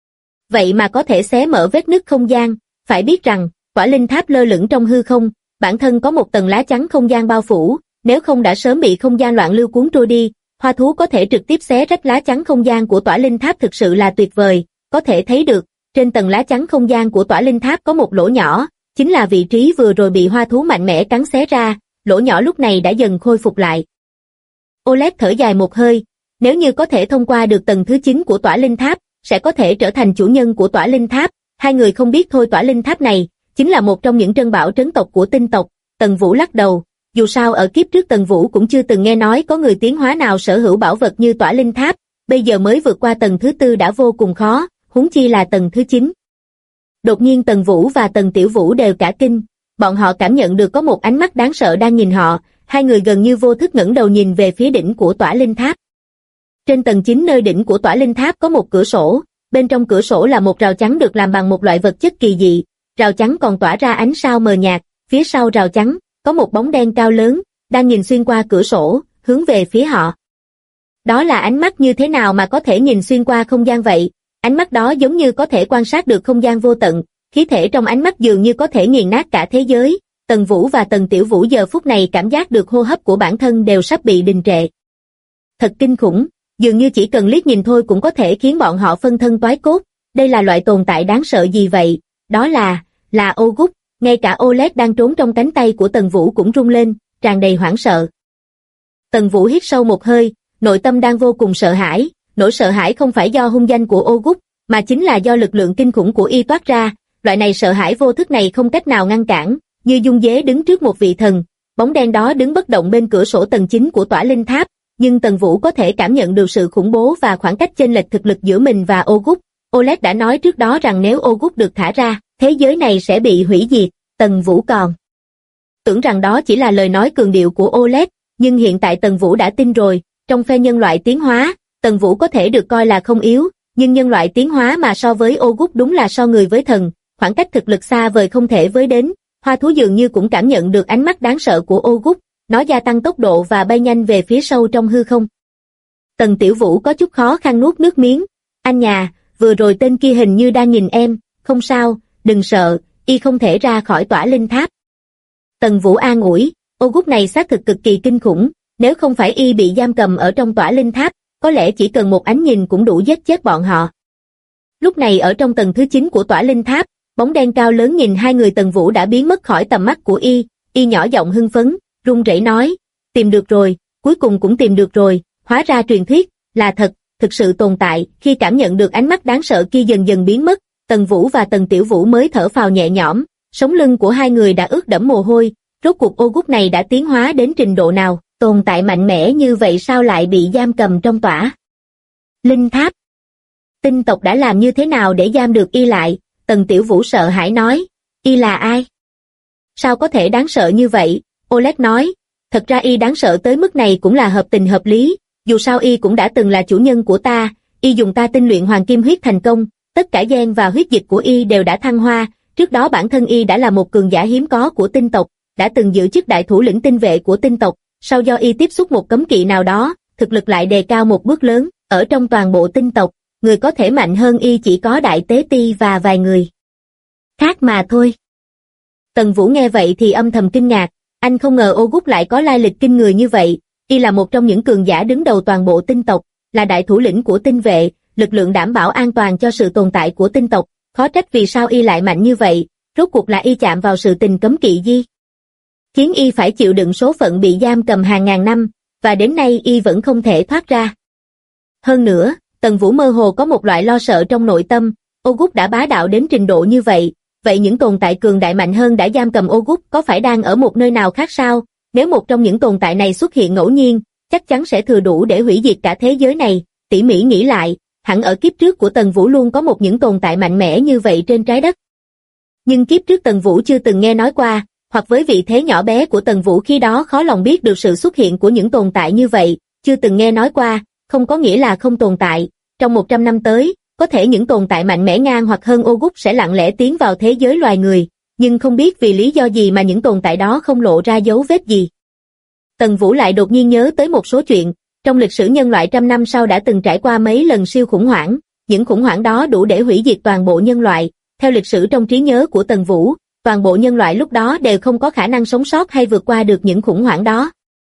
Vậy mà có thể xé mở vết nứt không gian, phải biết rằng, Tỏa Linh Tháp lơ lửng trong hư không, bản thân có một tầng lá chắn không gian bao phủ, nếu không đã sớm bị không gian loạn lưu cuốn trôi đi. Hoa thú có thể trực tiếp xé rách lá chắn không gian của Tỏa Linh Tháp thực sự là tuyệt vời, có thể thấy được, trên tầng lá chắn không gian của Tỏa Linh Tháp có một lỗ nhỏ, chính là vị trí vừa rồi bị hoa thú mạnh mẽ cắn xé ra, lỗ nhỏ lúc này đã dần khôi phục lại. Oleg thở dài một hơi, nếu như có thể thông qua được tầng thứ 9 của Tỏa Linh Tháp, sẽ có thể trở thành chủ nhân của Tỏa Linh Tháp. Hai người không biết thôi, Tỏa Linh Tháp này chính là một trong những trân bảo trấn tộc của tinh tộc. Tần Vũ lắc đầu, dù sao ở kiếp trước Tần Vũ cũng chưa từng nghe nói có người tiến hóa nào sở hữu bảo vật như Tỏa Linh Tháp, bây giờ mới vượt qua tầng thứ 4 đã vô cùng khó, huống chi là tầng thứ 9. Đột nhiên Tần Vũ và Tần Tiểu Vũ đều cả kinh, bọn họ cảm nhận được có một ánh mắt đáng sợ đang nhìn họ, hai người gần như vô thức ngẩng đầu nhìn về phía đỉnh của Tỏa Linh Tháp. Trên tầng 9 nơi đỉnh của Tỏa Linh Tháp có một cửa sổ, bên trong cửa sổ là một rào chắn được làm bằng một loại vật chất kỳ dị, rào chắn còn tỏa ra ánh sao mờ nhạt, phía sau rào chắn có một bóng đen cao lớn, đang nhìn xuyên qua cửa sổ, hướng về phía họ. Đó là ánh mắt như thế nào mà có thể nhìn xuyên qua không gian vậy? Ánh mắt đó giống như có thể quan sát được không gian vô tận, khí thể trong ánh mắt dường như có thể nghiền nát cả thế giới. Tần Vũ và Tần Tiểu Vũ giờ phút này cảm giác được hô hấp của bản thân đều sắp bị đình trệ. Thật kinh khủng, dường như chỉ cần liếc nhìn thôi cũng có thể khiến bọn họ phân thân toái cốt. Đây là loại tồn tại đáng sợ gì vậy? Đó là Ogut. Ngay cả Oleg đang trốn trong cánh tay của Tần Vũ cũng rung lên, tràn đầy hoảng sợ. Tần Vũ hít sâu một hơi, nội tâm đang vô cùng sợ hãi, nỗi sợ hãi không phải do hung danh của Ogut, mà chính là do lực lượng kinh khủng của y toát ra, loại này sợ hãi vô thức này không cách nào ngăn cản, như dung dế đứng trước một vị thần. Bóng đen đó đứng bất động bên cửa sổ tầng 9 của Tỏa Linh Tháp, nhưng Tần Vũ có thể cảm nhận được sự khủng bố và khoảng cách chênh lệch thực lực giữa mình và Ogut. Oleg đã nói trước đó rằng nếu Ogut được thả ra, thế giới này sẽ bị hủy diệt. Tần Vũ còn tưởng rằng đó chỉ là lời nói cường điệu của Oleg, nhưng hiện tại Tần Vũ đã tin rồi, trong phe nhân loại tiến hóa, Tần Vũ có thể được coi là không yếu, nhưng nhân loại tiến hóa mà so với ô gút đúng là so người với thần, khoảng cách thực lực xa vời không thể với đến. Hoa thú dường như cũng cảm nhận được ánh mắt đáng sợ của ô gút, nó gia tăng tốc độ và bay nhanh về phía sâu trong hư không. Tần Tiểu Vũ có chút khó khăn nuốt nước miếng. Anh nhà, vừa rồi tên kia hình như đang nhìn em, không sao, đừng sợ, y không thể ra khỏi tỏa linh tháp. Tần Vũ an ủi, ô gút này xác thực cực kỳ kinh khủng, nếu không phải y bị giam cầm ở trong tỏa linh tháp, có lẽ chỉ cần một ánh nhìn cũng đủ giết chết bọn họ. Lúc này ở trong tầng thứ 9 của tỏa linh tháp, bóng đen cao lớn nhìn hai người Tần Vũ đã biến mất khỏi tầm mắt của y nhỏ giọng hưng phấn, run rẩy nói, tìm được rồi, cuối cùng cũng tìm được rồi, hóa ra truyền thuyết là thật, thực sự tồn tại. Khi cảm nhận được ánh mắt đáng sợ kia dần dần biến mất, Tần Vũ và Tần Tiểu Vũ mới thở phào nhẹ nhõm, sống lưng của hai người đã ướt đẫm mồ hôi, rốt cuộc ô gút này đã tiến hóa đến trình độ nào, tồn tại mạnh mẽ như vậy sao lại bị giam cầm trong tỏa linh tháp? Tinh tộc đã làm như thế nào để giam được y lại? Tần Tiểu Vũ sợ hãi nói, y là ai? Sao có thể đáng sợ như vậy? Oleg nói, thật ra y đáng sợ tới mức này cũng là hợp tình hợp lý, dù sao y cũng đã từng là chủ nhân của ta, y dùng ta tinh luyện hoàng kim huyết thành công, tất cả gen và huyết dịch của y đều đã thăng hoa, trước đó bản thân y đã là một cường giả hiếm có của tinh tộc, đã từng giữ chức đại thủ lĩnh tinh vệ của tinh tộc, sau do y tiếp xúc một cấm kỵ nào đó, thực lực lại đề cao một bước lớn, ở trong toàn bộ tinh tộc, người có thể mạnh hơn y chỉ có đại tế ti và vài người khác mà thôi. Tần Vũ nghe vậy thì âm thầm kinh ngạc, anh không ngờ ô gút lại có lai lịch kinh người như vậy, y là một trong những cường giả đứng đầu toàn bộ tinh tộc, là đại thủ lĩnh của tinh vệ, lực lượng đảm bảo an toàn cho sự tồn tại của tinh tộc, khó trách vì sao y lại mạnh như vậy, rốt cuộc là y chạm vào sự tình cấm kỵ gì, khiến y phải chịu đựng số phận bị giam cầm hàng ngàn năm, và đến nay y vẫn không thể thoát ra. Hơn nữa, Tần Vũ mơ hồ có một loại lo sợ trong nội tâm, ô gút đã bá đạo đến trình độ như vậy, vậy những tồn tại cường đại mạnh hơn đã giam cầm ô gút có phải đang ở một nơi nào khác sao? Nếu một trong những tồn tại này xuất hiện ngẫu nhiên, chắc chắn sẽ thừa đủ để hủy diệt cả thế giới này. Tỉ mỉ nghĩ lại, hẳn ở kiếp trước của Tần Vũ luôn có một những tồn tại mạnh mẽ như vậy trên trái đất. Nhưng kiếp trước Tần Vũ chưa từng nghe nói qua, hoặc với vị thế nhỏ bé của Tần Vũ khi đó khó lòng biết được sự xuất hiện của những tồn tại như vậy, chưa từng nghe nói qua, không có nghĩa là không tồn tại. Trong 100 năm tới, có thể những tồn tại mạnh mẽ ngang hoặc hơn ô gút sẽ lặng lẽ tiến vào thế giới loài người, nhưng không biết vì lý do gì mà những tồn tại đó không lộ ra dấu vết gì. Tần Vũ lại đột nhiên nhớ tới một số chuyện, trong lịch sử nhân loại trăm năm sau đã từng trải qua mấy lần siêu khủng hoảng, những khủng hoảng đó đủ để hủy diệt toàn bộ nhân loại. Theo lịch sử trong trí nhớ của Tần Vũ, toàn bộ nhân loại lúc đó đều không có khả năng sống sót hay vượt qua được những khủng hoảng đó.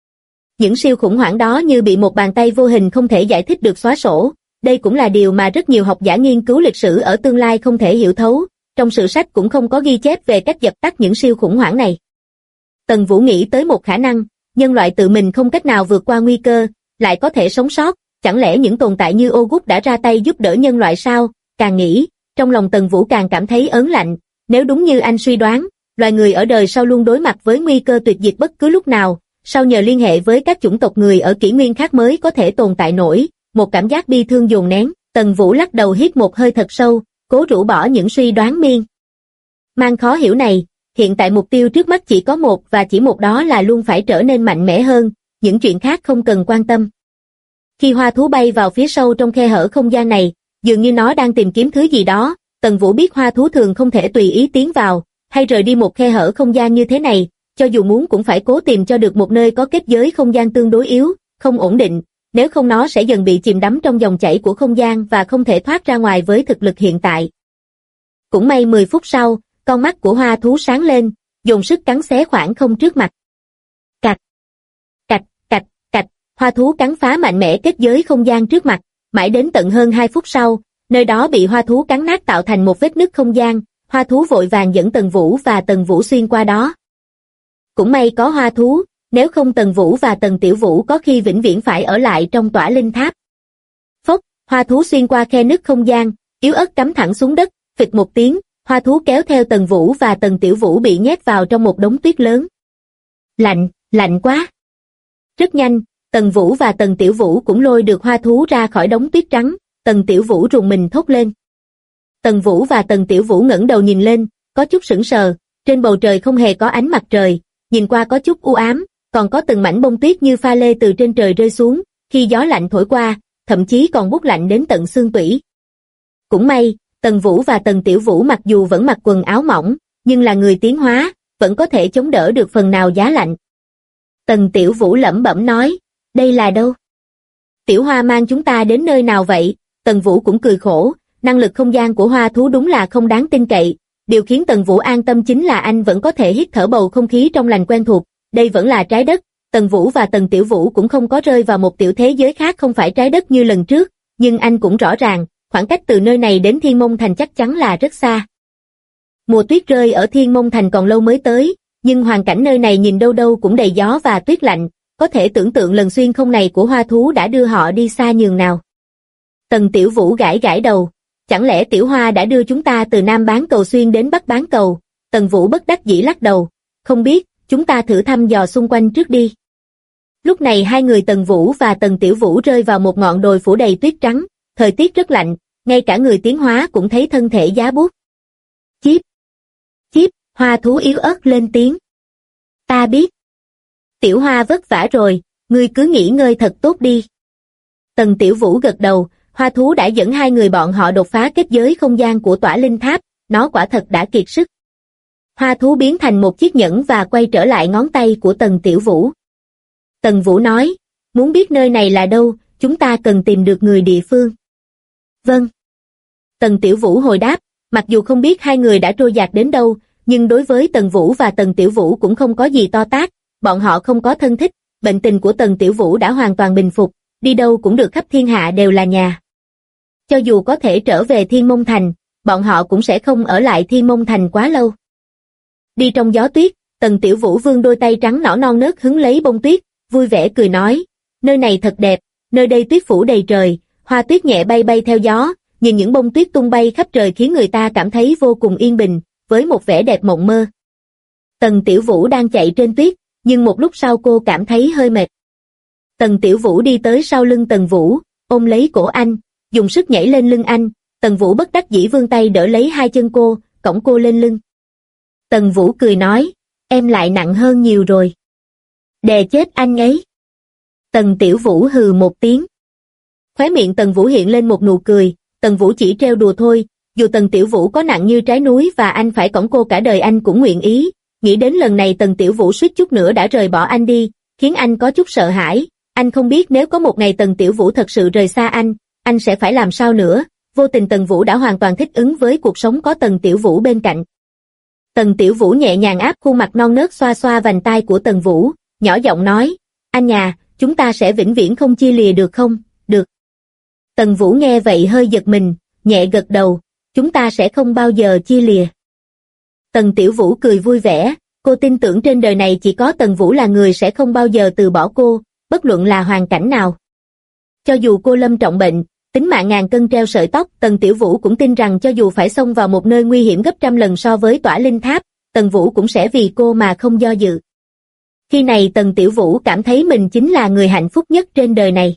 Những siêu khủng hoảng đó như bị một bàn tay vô hình không thể giải thích được xóa sổ. Đây cũng là điều mà rất nhiều học giả nghiên cứu lịch sử ở tương lai không thể hiểu thấu, trong sử sách cũng không có ghi chép về cách dập tắt những siêu khủng hoảng này. Tần Vũ nghĩ tới một khả năng, nhân loại tự mình không cách nào vượt qua nguy cơ, lại có thể sống sót, chẳng lẽ những tồn tại như ô gút đã ra tay giúp đỡ nhân loại sao? Càng nghĩ, trong lòng Tần Vũ càng cảm thấy ớn lạnh, nếu đúng như anh suy đoán, loài người ở đời sau luôn đối mặt với nguy cơ tuyệt diệt bất cứ lúc nào, sau nhờ liên hệ với các chủng tộc người ở kỷ nguyên khác mới có thể tồn tại nổi. Một cảm giác bi thương dồn nén, Tần Vũ lắc đầu hít một hơi thật sâu, cố rũ bỏ những suy đoán miên man khó hiểu này. Hiện tại mục tiêu trước mắt chỉ có một và chỉ một, đó là luôn phải trở nên mạnh mẽ hơn, những chuyện khác không cần quan tâm. Khi hoa thú bay vào phía sâu trong khe hở không gian này, dường như nó đang tìm kiếm thứ gì đó. Tần Vũ biết hoa thú thường không thể tùy ý tiến vào hay rời đi một khe hở không gian như thế này, cho dù muốn cũng phải cố tìm cho được một nơi có kết giới không gian tương đối yếu, không ổn định. Nếu không nó sẽ dần bị chìm đắm trong dòng chảy của không gian và không thể thoát ra ngoài với thực lực hiện tại. Cũng may 10 phút sau, con mắt của hoa thú sáng lên, dùng sức cắn xé khoảng không trước mặt. Cạch, cạch, cạch, cạch, hoa thú cắn phá mạnh mẽ kết giới không gian trước mặt, mãi đến tận hơn 2 phút sau, nơi đó bị hoa thú cắn nát tạo thành một vết nứt không gian, hoa thú vội vàng dẫn Tần Vũ và Tần Vũ xuyên qua đó. Cũng may có hoa thú, nếu không Tần Vũ và Tần Tiểu Vũ có khi vĩnh viễn phải ở lại trong tỏa linh tháp. Phốc, hoa thú xuyên qua khe nứt không gian, yếu ớt cắm thẳng xuống đất, phịch một tiếng, hoa thú kéo theo Tần Vũ và Tần Tiểu Vũ bị nhét vào trong một đống tuyết lớn. Lạnh, lạnh quá. Rất nhanh, Tần Vũ và Tần Tiểu Vũ cũng lôi được hoa thú ra khỏi đống tuyết trắng, Tần Tiểu Vũ rùng mình thốt lên. Tần Vũ và Tần Tiểu Vũ ngẩng đầu nhìn lên, có chút sững sờ, trên bầu trời không hề có ánh mặt trời, nhìn qua có chút u ám, còn có từng mảnh bông tuyết như pha lê từ trên trời rơi xuống, khi gió lạnh thổi qua, thậm chí còn buốt lạnh đến tận xương tủy. Cũng may, Tần Vũ và Tần Tiểu Vũ mặc dù vẫn mặc quần áo mỏng, nhưng là người tiến hóa, vẫn có thể chống đỡ được phần nào giá lạnh. Tần Tiểu Vũ lẩm bẩm nói, đây là đâu? Tiểu Hoa mang chúng ta đến nơi nào vậy? Tần Vũ cũng cười khổ, năng lực không gian của Hoa thú đúng là không đáng tin cậy. Điều khiến Tần Vũ an tâm chính là anh vẫn có thể hít thở bầu không khí trong lành quen thuộc, đây vẫn là trái đất. Tần Vũ và Tần Tiểu Vũ cũng không có rơi vào một tiểu thế giới khác không phải trái đất như lần trước, nhưng anh cũng rõ ràng, khoảng cách từ nơi này đến Thiên Môn Thành chắc chắn là rất xa. Mùa tuyết rơi ở Thiên Môn Thành còn lâu mới tới, nhưng hoàn cảnh nơi này nhìn đâu đâu cũng đầy gió và tuyết lạnh, có thể tưởng tượng lần xuyên không này của Hoa thú đã đưa họ đi xa nhường nào. Tần Tiểu Vũ gãi gãi đầu, chẳng lẽ Tiểu Hoa đã đưa chúng ta từ Nam bán cầu xuyên đến Bắc bán cầu? Tần Vũ bất đắc dĩ lắc đầu, không biết, chúng ta thử thăm dò xung quanh trước đi. Lúc này hai người Tần Vũ và Tần Tiểu Vũ rơi vào một ngọn đồi phủ đầy tuyết trắng, thời tiết rất lạnh, ngay cả người tiến hóa cũng thấy thân thể giá buốt. Chíp, chíp, Hoa thú yếu ớt lên tiếng. Ta biết. Tiểu Hoa vất vả rồi, ngươi cứ nghỉ ngơi thật tốt đi. Tần Tiểu Vũ gật đầu, Hoa thú đã dẫn hai người bọn họ đột phá kết giới không gian của Tỏa Linh Tháp, nó quả thật đã kiệt sức. Hoa thú biến thành một chiếc nhẫn và quay trở lại ngón tay của Tần Tiểu Vũ. Tần Vũ nói, muốn biết nơi này là đâu, chúng ta cần tìm được người địa phương. Vâng. Tần Tiểu Vũ hồi đáp, mặc dù không biết hai người đã trôi dạt đến đâu, nhưng đối với Tần Vũ và Tần Tiểu Vũ cũng không có gì to tát, bọn họ không có thân thích, bệnh tình của Tần Tiểu Vũ đã hoàn toàn bình phục, đi đâu cũng được khắp thiên hạ đều là nhà. Cho dù có thể trở về Thiên Môn Thành, bọn họ cũng sẽ không ở lại Thiên Môn Thành quá lâu. Đi trong gió tuyết, Tần Tiểu Vũ vươn đôi tay trắng nõn non nớt hứng lấy bông tuyết, vui vẻ cười nói, nơi này thật đẹp, nơi đây tuyết phủ đầy trời, hoa tuyết nhẹ bay bay theo gió, nhìn những bông tuyết tung bay khắp trời khiến người ta cảm thấy vô cùng yên bình, với một vẻ đẹp mộng mơ. Tần Tiểu Vũ đang chạy trên tuyết, nhưng một lúc sau cô cảm thấy hơi mệt. Tần Tiểu Vũ đi tới sau lưng Tần Vũ, ôm lấy cổ anh, dùng sức nhảy lên lưng anh, Tần Vũ bất đắc dĩ vươn tay đỡ lấy hai chân cô, cõng cô lên lưng. Tần Vũ cười nói, em lại nặng hơn nhiều rồi. Đè chết anh ấy. Tần Tiểu Vũ hừ một tiếng. Khóe miệng Tần Vũ hiện lên một nụ cười, Tần Vũ chỉ trêu đùa thôi, dù Tần Tiểu Vũ có nặng như trái núi và anh phải cõng cô cả đời anh cũng nguyện ý. Nghĩ đến lần này Tần Tiểu Vũ suýt chút nữa đã rời bỏ anh đi, khiến anh có chút sợ hãi. Anh không biết nếu có một ngày Tần Tiểu Vũ thật sự rời xa anh sẽ phải làm sao nữa. Vô tình Tần Vũ đã hoàn toàn thích ứng với cuộc sống có Tần Tiểu Vũ bên cạnh. Tần Tiểu Vũ nhẹ nhàng áp khuôn mặt non nớt xoa xoa vành tai của Tần Vũ, nhỏ giọng nói, anh nhà, chúng ta sẽ vĩnh viễn không chia lìa được không? Được. Tần Vũ nghe vậy hơi giật mình, nhẹ gật đầu, chúng ta sẽ không bao giờ chia lìa. Tần Tiểu Vũ cười vui vẻ, cô tin tưởng trên đời này chỉ có Tần Vũ là người sẽ không bao giờ từ bỏ cô, bất luận là hoàn cảnh nào. Cho dù cô lâm trọng bệnh, tính mạng ngàn cân treo sợi tóc, Tần Tiểu Vũ cũng tin rằng cho dù phải xông vào một nơi nguy hiểm gấp trăm lần so với Tỏa Linh Tháp, Tần Vũ cũng sẽ vì cô mà không do dự. Khi này Tần Tiểu Vũ cảm thấy mình chính là người hạnh phúc nhất trên đời này.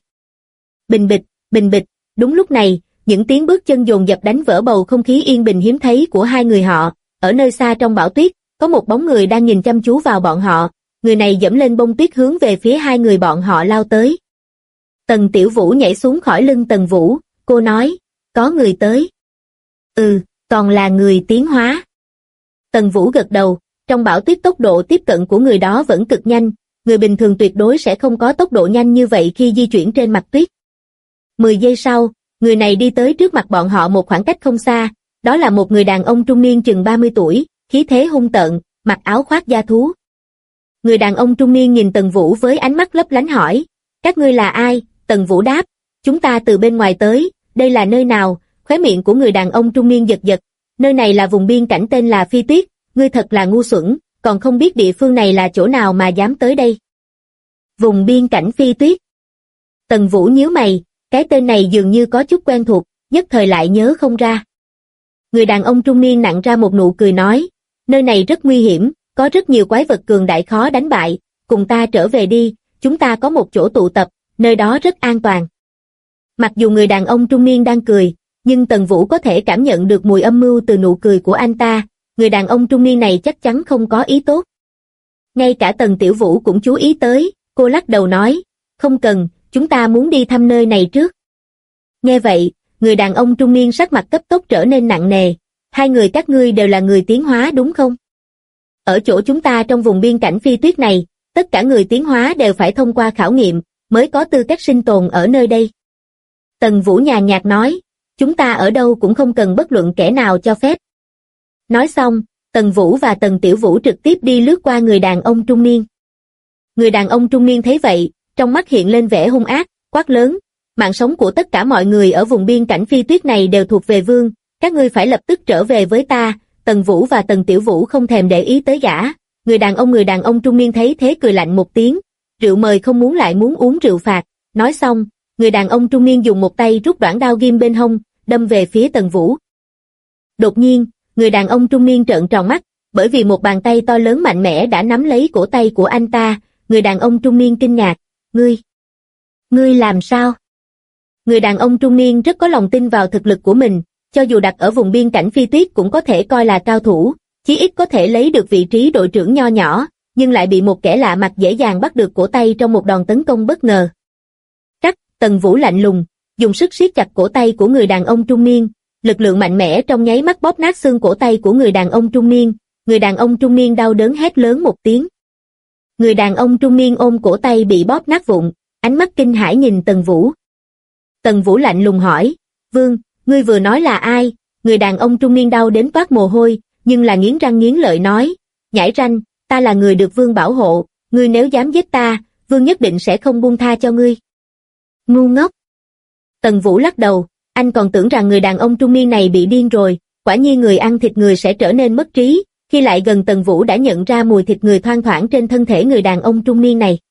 Bình bịch, đúng lúc này, những tiếng bước chân dồn dập đánh vỡ bầu không khí yên bình hiếm thấy của hai người họ. Ở nơi xa trong bão tuyết, có một bóng người đang nhìn chăm chú vào bọn họ, người này dẫm lên bông tuyết hướng về phía hai người bọn họ lao tới. Tần Tiểu Vũ nhảy xuống khỏi lưng Tần Vũ, cô nói, có người tới. Còn là người tiến hóa. Tần Vũ gật đầu, trong bão tuyết tốc độ tiếp cận của người đó vẫn cực nhanh, người bình thường tuyệt đối sẽ không có tốc độ nhanh như vậy khi di chuyển trên mặt tuyết. 10 giây sau, người này đi tới trước mặt bọn họ một khoảng cách không xa, đó là một người đàn ông trung niên chừng 30 tuổi, khí thế hung tợn, mặc áo khoác da thú. Người đàn ông trung niên nhìn Tần Vũ với ánh mắt lấp lánh hỏi, các ngươi là ai? Tần Vũ đáp, chúng ta từ bên ngoài tới, đây là nơi nào? Khóe miệng của người đàn ông trung niên giật giật, nơi này là vùng biên cảnh tên là Phi Tuyết, ngươi thật là ngu xuẩn, còn không biết địa phương này là chỗ nào mà dám tới đây. Vùng biên cảnh Phi Tuyết. Tần Vũ nhíu mày, cái tên này dường như có chút quen thuộc, nhất thời lại nhớ không ra. Người đàn ông trung niên nặn ra một nụ cười nói, nơi này rất nguy hiểm, có rất nhiều quái vật cường đại khó đánh bại, cùng ta trở về đi, chúng ta có một chỗ tụ tập, nơi đó rất an toàn. Mặc dù người đàn ông trung niên đang cười, nhưng Tần Vũ có thể cảm nhận được mùi âm mưu từ nụ cười của anh ta, người đàn ông trung niên này chắc chắn không có ý tốt. Ngay cả Tần Tiểu Vũ cũng chú ý tới, cô lắc đầu nói, không cần, chúng ta muốn đi thăm nơi này trước. Nghe vậy, người đàn ông trung niên sắc mặt cấp tốc trở nên nặng nề. Hai người các ngươi đều là người tiến hóa đúng không? Ở chỗ chúng ta trong vùng biên cảnh phi tuyết này, tất cả người tiến hóa đều phải thông qua khảo nghiệm, mới có tư cách sinh tồn ở nơi đây. Tần Vũ nhàn nhạt nói, chúng ta ở đâu cũng không cần bất luận kẻ nào cho phép. Nói xong, Tần Vũ và Tần Tiểu Vũ trực tiếp đi lướt qua người đàn ông trung niên. Người đàn ông trung niên thấy vậy, trong mắt hiện lên vẻ hung ác, quát lớn, mạng sống của tất cả mọi người ở vùng biên cảnh phi tuyết này đều thuộc về vương, các ngươi phải lập tức trở về với ta. Tần Vũ và Tần Tiểu Vũ không thèm để ý tới gã. Người đàn ông trung niên thấy thế cười lạnh một tiếng, rượu mời không muốn lại muốn uống rượu phạt. Nói xong, người đàn ông trung niên dùng một tay rút đoạn đao ghim bên hông, đâm về phía Tần Vũ. Đột nhiên, người đàn ông trung niên trợn tròn mắt, bởi vì một bàn tay to lớn mạnh mẽ đã nắm lấy cổ tay của anh ta. Người đàn ông trung niên kinh ngạc, ngươi làm sao? Người đàn ông trung niên rất có lòng tin vào thực lực của mình, cho dù đặt ở vùng biên cảnh phi tuyết cũng có thể coi là cao thủ, chí ít có thể lấy được vị trí đội trưởng nho nhỏ, nhưng lại bị một kẻ lạ mặt dễ dàng bắt được cổ tay trong một đòn tấn công bất ngờ. Tần Vũ lạnh lùng, dùng sức siết chặt cổ tay của người đàn ông trung niên, lực lượng mạnh mẽ trong nháy mắt bóp nát xương cổ tay của người đàn ông trung niên. Người đàn ông trung niên đau đớn hét lớn một tiếng. Người đàn ông trung niên ôm cổ tay bị bóp nát vụn, ánh mắt kinh hãi nhìn Tần Vũ. Tần Vũ lạnh lùng hỏi, Vương, ngươi vừa nói là ai? Người đàn ông trung niên đau đến toát mồ hôi, nhưng là nghiến răng nghiến lợi nói, nhãi ranh, ta là người được Vương bảo hộ, ngươi nếu dám giết ta, Vương nhất định sẽ không buông tha cho ngươi. Ngu ngốc. Tần Vũ lắc đầu, anh còn tưởng rằng người đàn ông trung niên này bị điên rồi, quả nhiên người ăn thịt người sẽ trở nên mất trí. Khi lại gần Tần Vũ đã nhận ra mùi thịt người thoang thoảng trên thân thể người đàn ông trung niên này.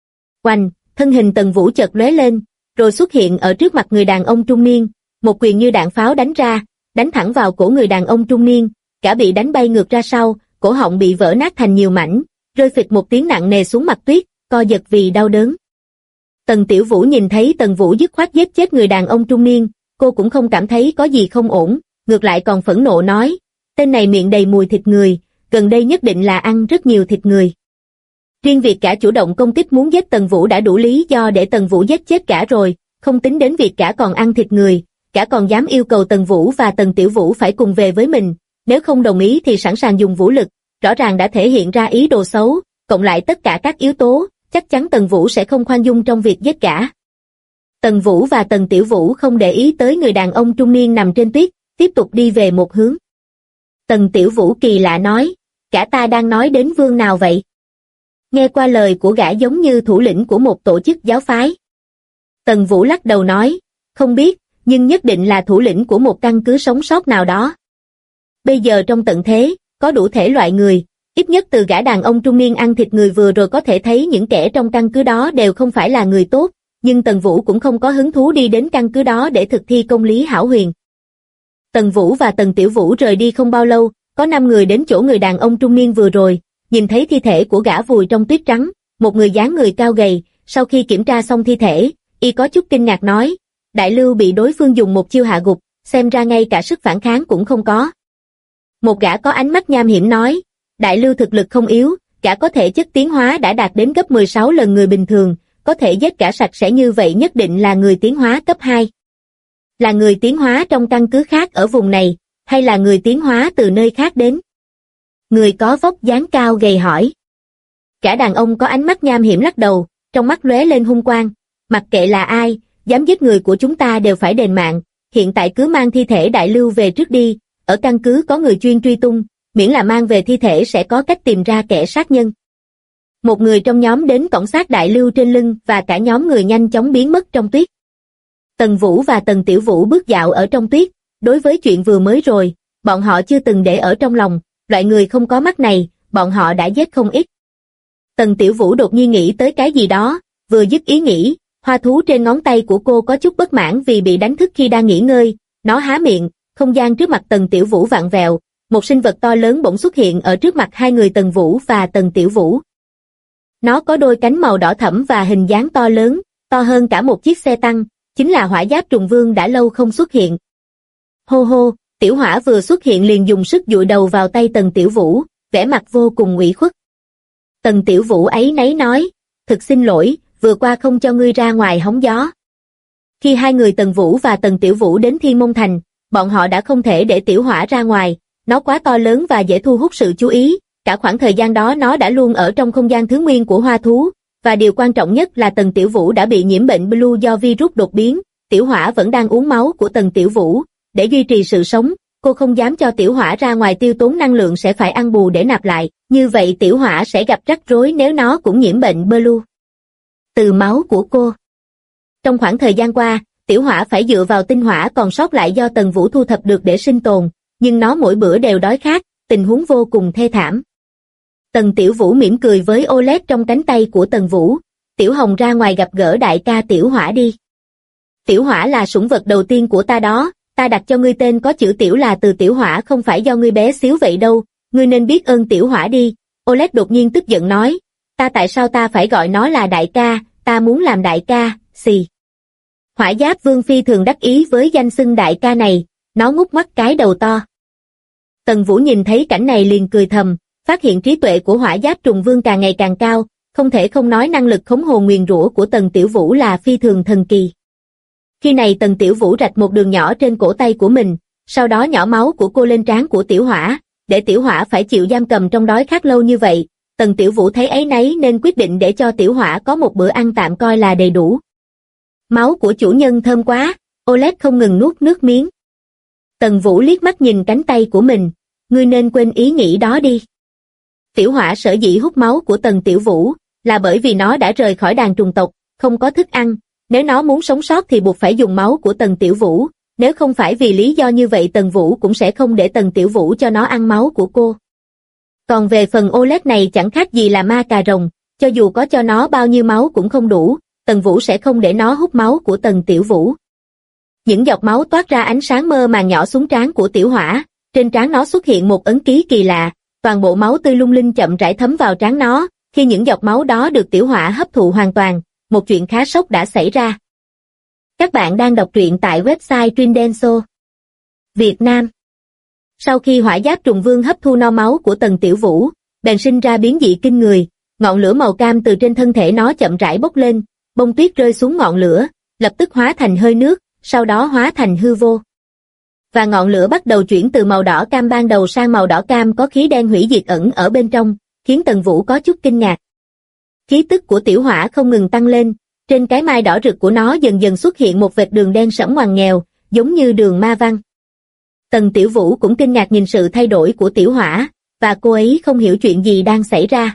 Oanh, thân hình Tần Vũ chợt lóe lên, rồi xuất hiện ở trước mặt người đàn ông trung niên, một quyền như đạn pháo đánh ra, đánh thẳng vào cổ người đàn ông trung niên, cả bị đánh bay ngược ra sau, cổ họng bị vỡ nát thành nhiều mảnh, rơi phịch một tiếng nặng nề xuống mặt tuyết, co giật vì đau đớn. Tần Tiểu Vũ nhìn thấy Tần Vũ dứt khoát giết chết người đàn ông trung niên, cô cũng không cảm thấy có gì không ổn, ngược lại còn phẫn nộ nói, tên này miệng đầy mùi thịt người, gần đây nhất định là ăn rất nhiều thịt người. Riêng việc cả chủ động công kích muốn giết Tần Vũ đã đủ lý do để Tần Vũ giết chết cả rồi, không tính đến việc cả còn ăn thịt người, cả còn dám yêu cầu Tần Vũ và Tần Tiểu Vũ phải cùng về với mình, nếu không đồng ý thì sẵn sàng dùng vũ lực, rõ ràng đã thể hiện ra ý đồ xấu, cộng lại tất cả các yếu tố, chắc chắn Tần Vũ sẽ không khoan dung trong việc giết cả. Tần Vũ và Tần Tiểu Vũ không để ý tới người đàn ông trung niên nằm trên tuyết, tiếp tục đi về một hướng. Tần Tiểu Vũ kỳ lạ nói, cả ta đang nói đến vương nào vậy? Nghe qua lời của gã giống như thủ lĩnh của một tổ chức giáo phái. Tần Vũ lắc đầu nói, không biết, nhưng nhất định là thủ lĩnh của một căn cứ sống sót nào đó. Bây giờ trong tận thế, có đủ thể loại người, ít nhất từ gã đàn ông trung niên ăn thịt người vừa rồi có thể thấy những kẻ trong căn cứ đó đều không phải là người tốt, nhưng Tần Vũ cũng không có hứng thú đi đến căn cứ đó để thực thi công lý hảo huyền. Tần Vũ và Tần Tiểu Vũ rời đi không bao lâu, có 5 người đến chỗ người đàn ông trung niên vừa rồi, nhìn thấy thi thể của gã vùi trong tuyết trắng, một người dáng người cao gầy, sau khi kiểm tra xong thi thể, y có chút kinh ngạc nói, Đại Lưu bị đối phương dùng một chiêu hạ gục, xem ra ngay cả sức phản kháng cũng không có. Một gã có ánh mắt nham hiểm nói, Đại Lưu thực lực không yếu, gã có thể chất tiến hóa đã đạt đến gấp 16 lần người bình thường, có thể giết cả sạch sẽ như vậy nhất định là người tiến hóa cấp 2. Là người tiến hóa trong căn cứ khác ở vùng này, hay là người tiến hóa từ nơi khác đến? Người có vóc dáng cao gầy hỏi. Cả đàn ông có ánh mắt nham hiểm lắc đầu, trong mắt lóe lên hung quang, mặc kệ là ai, dám giết người của chúng ta đều phải đền mạng, hiện tại cứ mang thi thể Đại Lưu về trước đi, ở căn cứ có người chuyên truy tung, miễn là mang về thi thể sẽ có cách tìm ra kẻ sát nhân. Một người trong nhóm đến cõng xác Đại Lưu trên lưng và cả nhóm người nhanh chóng biến mất trong tuyết. Tần Vũ và Tần Tiểu Vũ bước dạo ở trong tuyết, đối với chuyện vừa mới rồi, bọn họ chưa từng để ở trong lòng, loại người không có mắt này, bọn họ đã giết không ít. Tần Tiểu Vũ đột nhiên nghĩ tới cái gì đó, vừa dứt ý nghĩ, hoa thú trên ngón tay của cô có chút bất mãn vì bị đánh thức khi đang nghỉ ngơi, nó há miệng, không gian trước mặt Tần Tiểu Vũ vặn vẹo, một sinh vật to lớn bỗng xuất hiện ở trước mặt hai người Tần Vũ và Tần Tiểu Vũ. Nó có đôi cánh màu đỏ thẫm và hình dáng to lớn, to hơn cả một chiếc xe tăng, chính là Hỏa Giáp Trùng Vương đã lâu không xuất hiện. Hô hô, Tiểu Hỏa vừa xuất hiện liền dùng sức dụi đầu vào tay Tần Tiểu Vũ, vẻ mặt vô cùng ủy khuất. Tần Tiểu Vũ áy náy nói, thực xin lỗi, vừa qua không cho ngươi ra ngoài hóng gió. Khi hai người Tần Vũ và Tần Tiểu Vũ đến Thiên Môn Thành, bọn họ đã không thể để Tiểu Hỏa ra ngoài, nó quá to lớn và dễ thu hút sự chú ý, cả khoảng thời gian đó nó đã luôn ở trong không gian thứ nguyên của hoa thú, và điều quan trọng nhất là Tần Tiểu Vũ đã bị nhiễm bệnh Blue do virus đột biến, Tiểu Hỏa vẫn đang uống máu của Tần Tiểu Vũ, để duy trì sự sống, cô không dám cho Tiểu Hỏa ra ngoài tiêu tốn năng lượng sẽ phải ăn bù để nạp lại, như vậy Tiểu Hỏa sẽ gặp rắc rối nếu nó cũng nhiễm bệnh Blue. Từ máu của cô. Trong khoảng thời gian qua, Tiểu Hỏa phải dựa vào tinh hỏa còn sót lại do Tần Vũ thu thập được để sinh tồn, nhưng nó mỗi bữa đều đói khát, tình huống vô cùng thê thảm. Tần Tiểu Vũ mỉm cười với Olet trong cánh tay của Tần Vũ, Tiểu Hồng ra ngoài gặp gỡ đại ca Tiểu Hỏa đi. Tiểu Hỏa là sủng vật đầu tiên của ta đó, ta đặt cho ngươi tên có chữ Tiểu là từ Tiểu Hỏa không phải do ngươi bé xíu vậy đâu, ngươi nên biết ơn Tiểu Hỏa đi. Olet đột nhiên tức giận nói, tại sao ta phải gọi nó là đại ca, ta muốn làm đại ca, xì. Hỏa Giáp Vương phi thường đắc ý với danh xưng đại ca này, nó ngút mắt cái đầu to. Tần Vũ nhìn thấy cảnh này liền cười thầm, phát hiện trí tuệ của Hỏa Giáp Trùng Vương càng ngày càng cao, không thể không nói năng lực khống hồn nguyền rủa của Tần Tiểu Vũ là phi thường thần kỳ. Khi này Tần Tiểu Vũ rạch một đường nhỏ trên cổ tay của mình, sau đó nhỏ máu của cô lên trán của Tiểu Hỏa, để Tiểu Hỏa phải chịu giam cầm trong đói khát lâu như vậy, Tần Tiểu Vũ thấy áy náy nên quyết định để cho Tiểu Hỏa có một bữa ăn tạm coi là đầy đủ. Máu của chủ nhân thơm quá, Olet không ngừng nuốt nước miếng. Tần Vũ liếc mắt nhìn cánh tay của mình, ngươi nên quên ý nghĩ đó đi. Tiểu Hỏa sở dĩ hút máu của Tần Tiểu Vũ, là bởi vì nó đã rời khỏi đàn trùng tộc, không có thức ăn, nếu nó muốn sống sót thì buộc phải dùng máu của Tần Tiểu Vũ, nếu không phải vì lý do như vậy Tần Vũ cũng sẽ không để Tần Tiểu Vũ cho nó ăn máu của cô. Còn về phần Olet này chẳng khác gì là ma cà rồng, cho dù có cho nó bao nhiêu máu cũng không đủ, Tần Vũ sẽ không để nó hút máu của Tần Tiểu Vũ. Những giọt máu toát ra ánh sáng mơ màng nhỏ xuống trán của Tiểu Hỏa, trên trán nó xuất hiện một ấn ký kỳ lạ, toàn bộ máu tươi lung linh chậm rãi thấm vào trán nó, khi những giọt máu đó được Tiểu Hỏa hấp thụ hoàn toàn, một chuyện khá sốc đã xảy ra. Các bạn đang đọc truyện tại website Trindenso, Việt Nam. Sau khi Hỏa Giáp Trùng Vương hấp thu no máu của Tần Tiểu Vũ, bèn sinh ra biến dị kinh người, ngọn lửa màu cam từ trên thân thể nó chậm rãi bốc lên, bông tuyết rơi xuống ngọn lửa, lập tức hóa thành hơi nước, sau đó hóa thành hư vô. Và ngọn lửa bắt đầu chuyển từ màu đỏ cam ban đầu sang màu đỏ cam có khí đen hủy diệt ẩn ở bên trong, khiến Tần Vũ có chút kinh ngạc. Khí tức của Tiểu Hỏa không ngừng tăng lên, trên cái mai đỏ rực của nó dần dần xuất hiện một vệt đường đen sẫm ngoằn nghèo, giống như đường ma văn. Tần Tiểu Vũ cũng kinh ngạc nhìn sự thay đổi của Tiểu Hỏa, và cô ấy không hiểu chuyện gì đang xảy ra.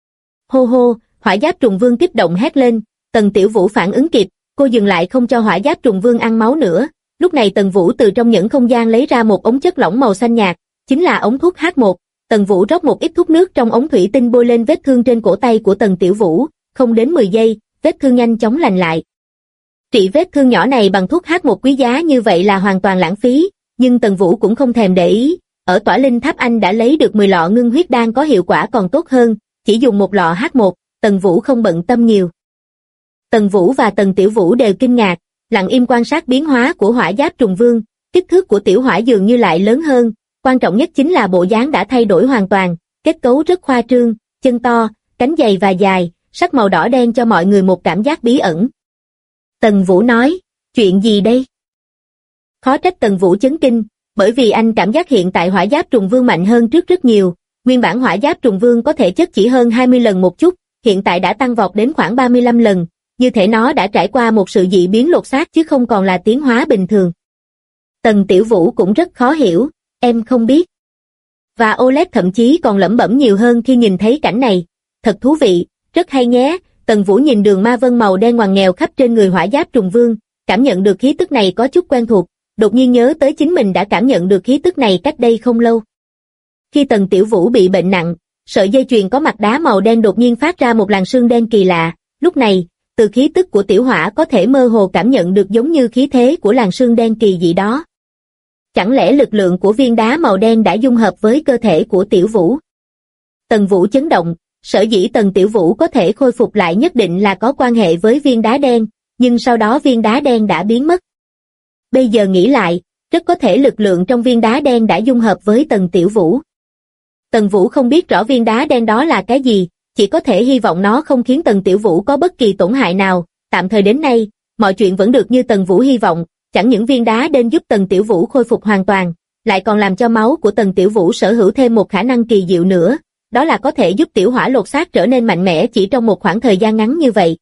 Hô hô, Hỏa Giáp Trùng Vương kích động hét lên, Tần Tiểu Vũ phản ứng kịp, cô dừng lại không cho Hỏa Giáp Trùng Vương ăn máu nữa. Lúc này Tần Vũ từ trong những không gian lấy ra một ống chất lỏng màu xanh nhạt, chính là ống thuốc H1. Tần Vũ rót một ít thuốc nước trong ống thủy tinh bôi lên vết thương trên cổ tay của Tần Tiểu Vũ, không đến 10 giây, vết thương nhanh chóng lành lại. Trị vết thương nhỏ này bằng thuốc H1 quý giá như vậy là hoàn toàn lãng phí, nhưng Tần Vũ cũng không thèm để ý, ở Tỏa Linh Tháp anh đã lấy được 10 lọ ngưng huyết đan có hiệu quả còn tốt hơn, chỉ dùng một lọ H1, Tần Vũ không bận tâm nhiều. Tần Vũ và Tần Tiểu Vũ đều kinh ngạc, lặng im quan sát biến hóa của Hỏa Giáp Trùng Vương, kích thước của Tiểu Hỏa dường như lại lớn hơn, quan trọng nhất chính là bộ dáng đã thay đổi hoàn toàn, kết cấu rất khoa trương, chân to, cánh dày và dài, sắc màu đỏ đen cho mọi người một cảm giác bí ẩn. Tần Vũ nói, chuyện gì đây? Khó trách Tần Vũ chấn kinh, bởi vì anh cảm giác hiện tại Hỏa Giáp Trùng Vương mạnh hơn trước rất nhiều, nguyên bản Hỏa Giáp Trùng Vương có thể chất chỉ hơn 20 lần một chút, hiện tại đã tăng vọt đến khoảng 35 lần, như thể nó đã trải qua một sự dị biến lột xác chứ không còn là tiến hóa bình thường. Tần Tiểu Vũ cũng rất khó hiểu, em không biết. Và Olet thậm chí còn lẩm bẩm nhiều hơn khi nhìn thấy cảnh này, thật thú vị, rất hay nhé. Tần Vũ nhìn đường ma vân màu đen ngoằn nghèo khắp trên người Hỏa Giáp Trùng Vương, cảm nhận được khí tức này có chút quen thuộc, đột nhiên nhớ tới chính mình đã cảm nhận được khí tức này cách đây không lâu. Khi Tần Tiểu Vũ bị bệnh nặng, sợi dây chuyền có mặt đá màu đen đột nhiên phát ra một làn sương đen kỳ lạ, lúc này, từ khí tức của Tiểu Hỏa có thể mơ hồ cảm nhận được giống như khí thế của làn sương đen kỳ dị đó. Chẳng lẽ lực lượng của viên đá màu đen đã dung hợp với cơ thể của Tiểu Vũ? Tần Vũ chấn động, sở dĩ Tần Tiểu Vũ có thể khôi phục lại nhất định là có quan hệ với viên đá đen, nhưng sau đó viên đá đen đã biến mất. Bây giờ nghĩ lại, rất có thể lực lượng trong viên đá đen đã dung hợp với Tần Tiểu Vũ. Tần Vũ không biết rõ viên đá đen đó là cái gì, chỉ có thể hy vọng nó không khiến Tần Tiểu Vũ có bất kỳ tổn hại nào, tạm thời đến nay, mọi chuyện vẫn được như Tần Vũ hy vọng, chẳng những viên đá đen giúp Tần Tiểu Vũ khôi phục hoàn toàn, lại còn làm cho máu của Tần Tiểu Vũ sở hữu thêm một khả năng kỳ diệu nữa, đó là có thể giúp tiểu hỏa lột xác trở nên mạnh mẽ chỉ trong một khoảng thời gian ngắn như vậy.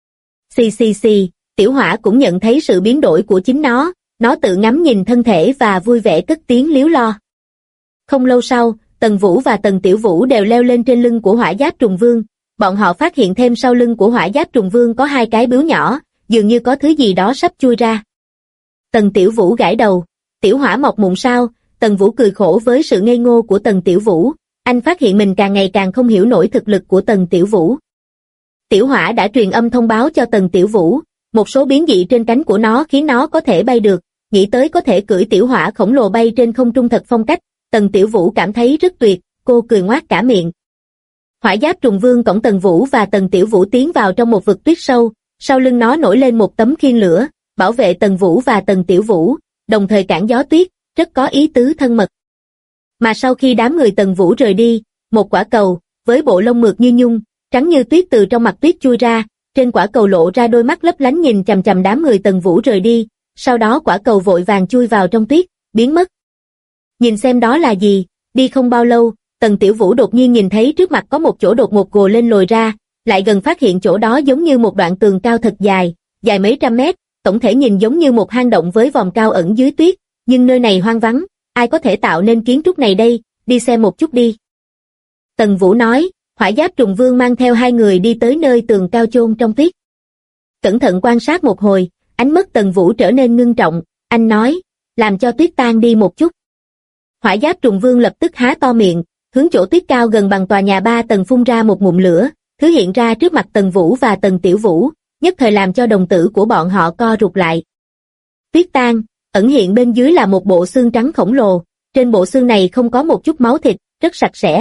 Xì, tiểu hỏa cũng nhận thấy sự biến đổi của chính nó tự ngắm nhìn thân thể và vui vẻ cất tiếng líu lo. Không lâu sau, Tần Vũ và Tần Tiểu Vũ đều leo lên trên lưng của Hỏa Giáp Trùng Vương, bọn họ phát hiện thêm sau lưng của Hỏa Giáp Trùng Vương có hai cái bướu nhỏ, dường như có thứ gì đó sắp chui ra. Tần Tiểu Vũ gãi đầu, tiểu hỏa mọc mụn sao? Tần Vũ cười khổ với sự ngây ngô của Tần Tiểu Vũ, anh phát hiện mình càng ngày càng không hiểu nổi thực lực của Tần Tiểu Vũ. Tiểu hỏa đã truyền âm thông báo cho Tần Tiểu Vũ, một số biến dị trên cánh của nó khiến nó có thể bay được, nghĩ tới có thể cưỡi tiểu hỏa khổng lồ bay trên không trung thật phong cách, Tần Tiểu Vũ cảm thấy rất tuyệt, cô cười ngoác cả miệng. Hỏa Giáp Trùng Vương cõng Tần Vũ và Tần Tiểu Vũ tiến vào trong một vực tuyết sâu, sau lưng nó nổi lên một tấm khiên lửa, bảo vệ Tần Vũ và Tần Tiểu Vũ, đồng thời cản gió tuyết, rất có ý tứ thân mật. Mà sau khi đám người Tần Vũ rời đi, một quả cầu, với bộ lông mượt như nhung, trắng như tuyết từ trong mặt tuyết chui ra, trên quả cầu lộ ra đôi mắt lấp lánh nhìn chằm chằm đám người Tần Vũ rời đi, sau đó quả cầu vội vàng chui vào trong tuyết, biến mất. Nhìn xem đó là gì, đi không bao lâu, Tần Tiểu Vũ đột nhiên nhìn thấy trước mặt có một chỗ đột ngột gồ lên lồi ra, lại gần phát hiện chỗ đó giống như một đoạn tường cao thật dài, dài mấy trăm mét, tổng thể nhìn giống như một hang động với vòm cao ẩn dưới tuyết, nhưng nơi này hoang vắng, ai có thể tạo nên kiến trúc này đây, đi xem một chút đi. Tần Vũ nói, Hỏa Giáp Trùng Vương mang theo hai người đi tới nơi tường cao chôn trong tuyết. Cẩn thận quan sát một hồi, ánh mắt Tần Vũ trở nên ngưng trọng, anh nói, làm cho tuyết tan đi một chút. Hỏa Giáp Trùng Vương lập tức há to miệng, hướng chỗ tuyết cao gần bằng tòa nhà 3 tầng phun ra một ngụm lửa, thứ hiện ra trước mặt Tần Vũ và Tần Tiểu Vũ, nhất thời làm cho đồng tử của bọn họ co rụt lại. Tuyết tan, ẩn hiện bên dưới là một bộ xương trắng khổng lồ, trên bộ xương này không có một chút máu thịt, rất sạch sẽ.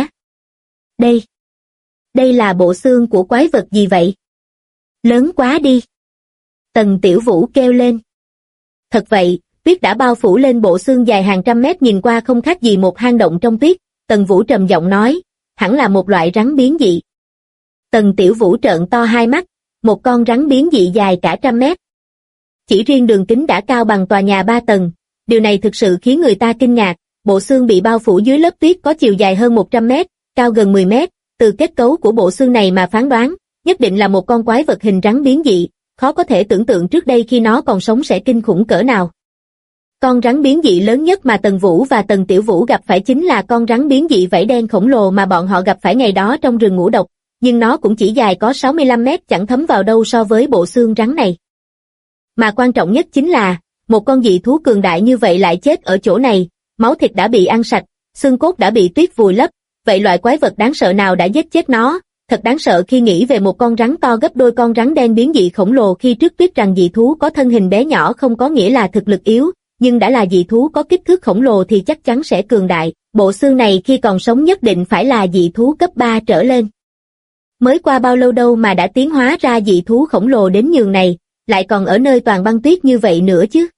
Đây là bộ xương của quái vật gì vậy? Lớn quá đi. Tần Tiểu Vũ kêu lên. Thật vậy, tuyết đã bao phủ lên bộ xương dài hàng trăm mét nhìn qua không khác gì một hang động trong tuyết, Tần Vũ trầm giọng nói, hẳn là một loại rắn biến dị. Tần Tiểu Vũ trợn to hai mắt, một con rắn biến dị dài cả trăm mét. Chỉ riêng đường kính đã cao bằng tòa nhà 3 tầng, điều này thực sự khiến người ta kinh ngạc, bộ xương bị bao phủ dưới lớp tuyết có chiều dài hơn 100 mét, cao gần 10 mét, từ kết cấu của bộ xương này mà phán đoán, nhất định là một con quái vật hình rắn biến dị, khó có thể tưởng tượng trước đây khi nó còn sống sẽ kinh khủng cỡ nào. Con rắn biến dị lớn nhất mà Tần Vũ và Tần Tiểu Vũ gặp phải chính là con rắn biến dị vảy đen khổng lồ mà bọn họ gặp phải ngày đó trong rừng ngũ độc, nhưng nó cũng chỉ dài có 65 mét chẳng thấm vào đâu so với bộ xương rắn này. Mà quan trọng nhất chính là, một con dị thú cường đại như vậy lại chết ở chỗ này, máu thịt đã bị ăn sạch, xương cốt đã bị tuyết vùi lấp, vậy loại quái vật đáng sợ nào đã giết chết nó, thật đáng sợ khi nghĩ về một con rắn to gấp đôi con rắn đen biến dị khổng lồ khi trước tuyết rằng dị thú có thân hình bé nhỏ không có nghĩa là thực lực yếu, nhưng đã là dị thú có kích thước khổng lồ thì chắc chắn sẽ cường đại, bộ xương này khi còn sống nhất định phải là dị thú cấp 3 trở lên. Mới qua bao lâu đâu mà đã tiến hóa ra dị thú khổng lồ đến nhường này, lại còn ở nơi toàn băng tuyết như vậy nữa chứ.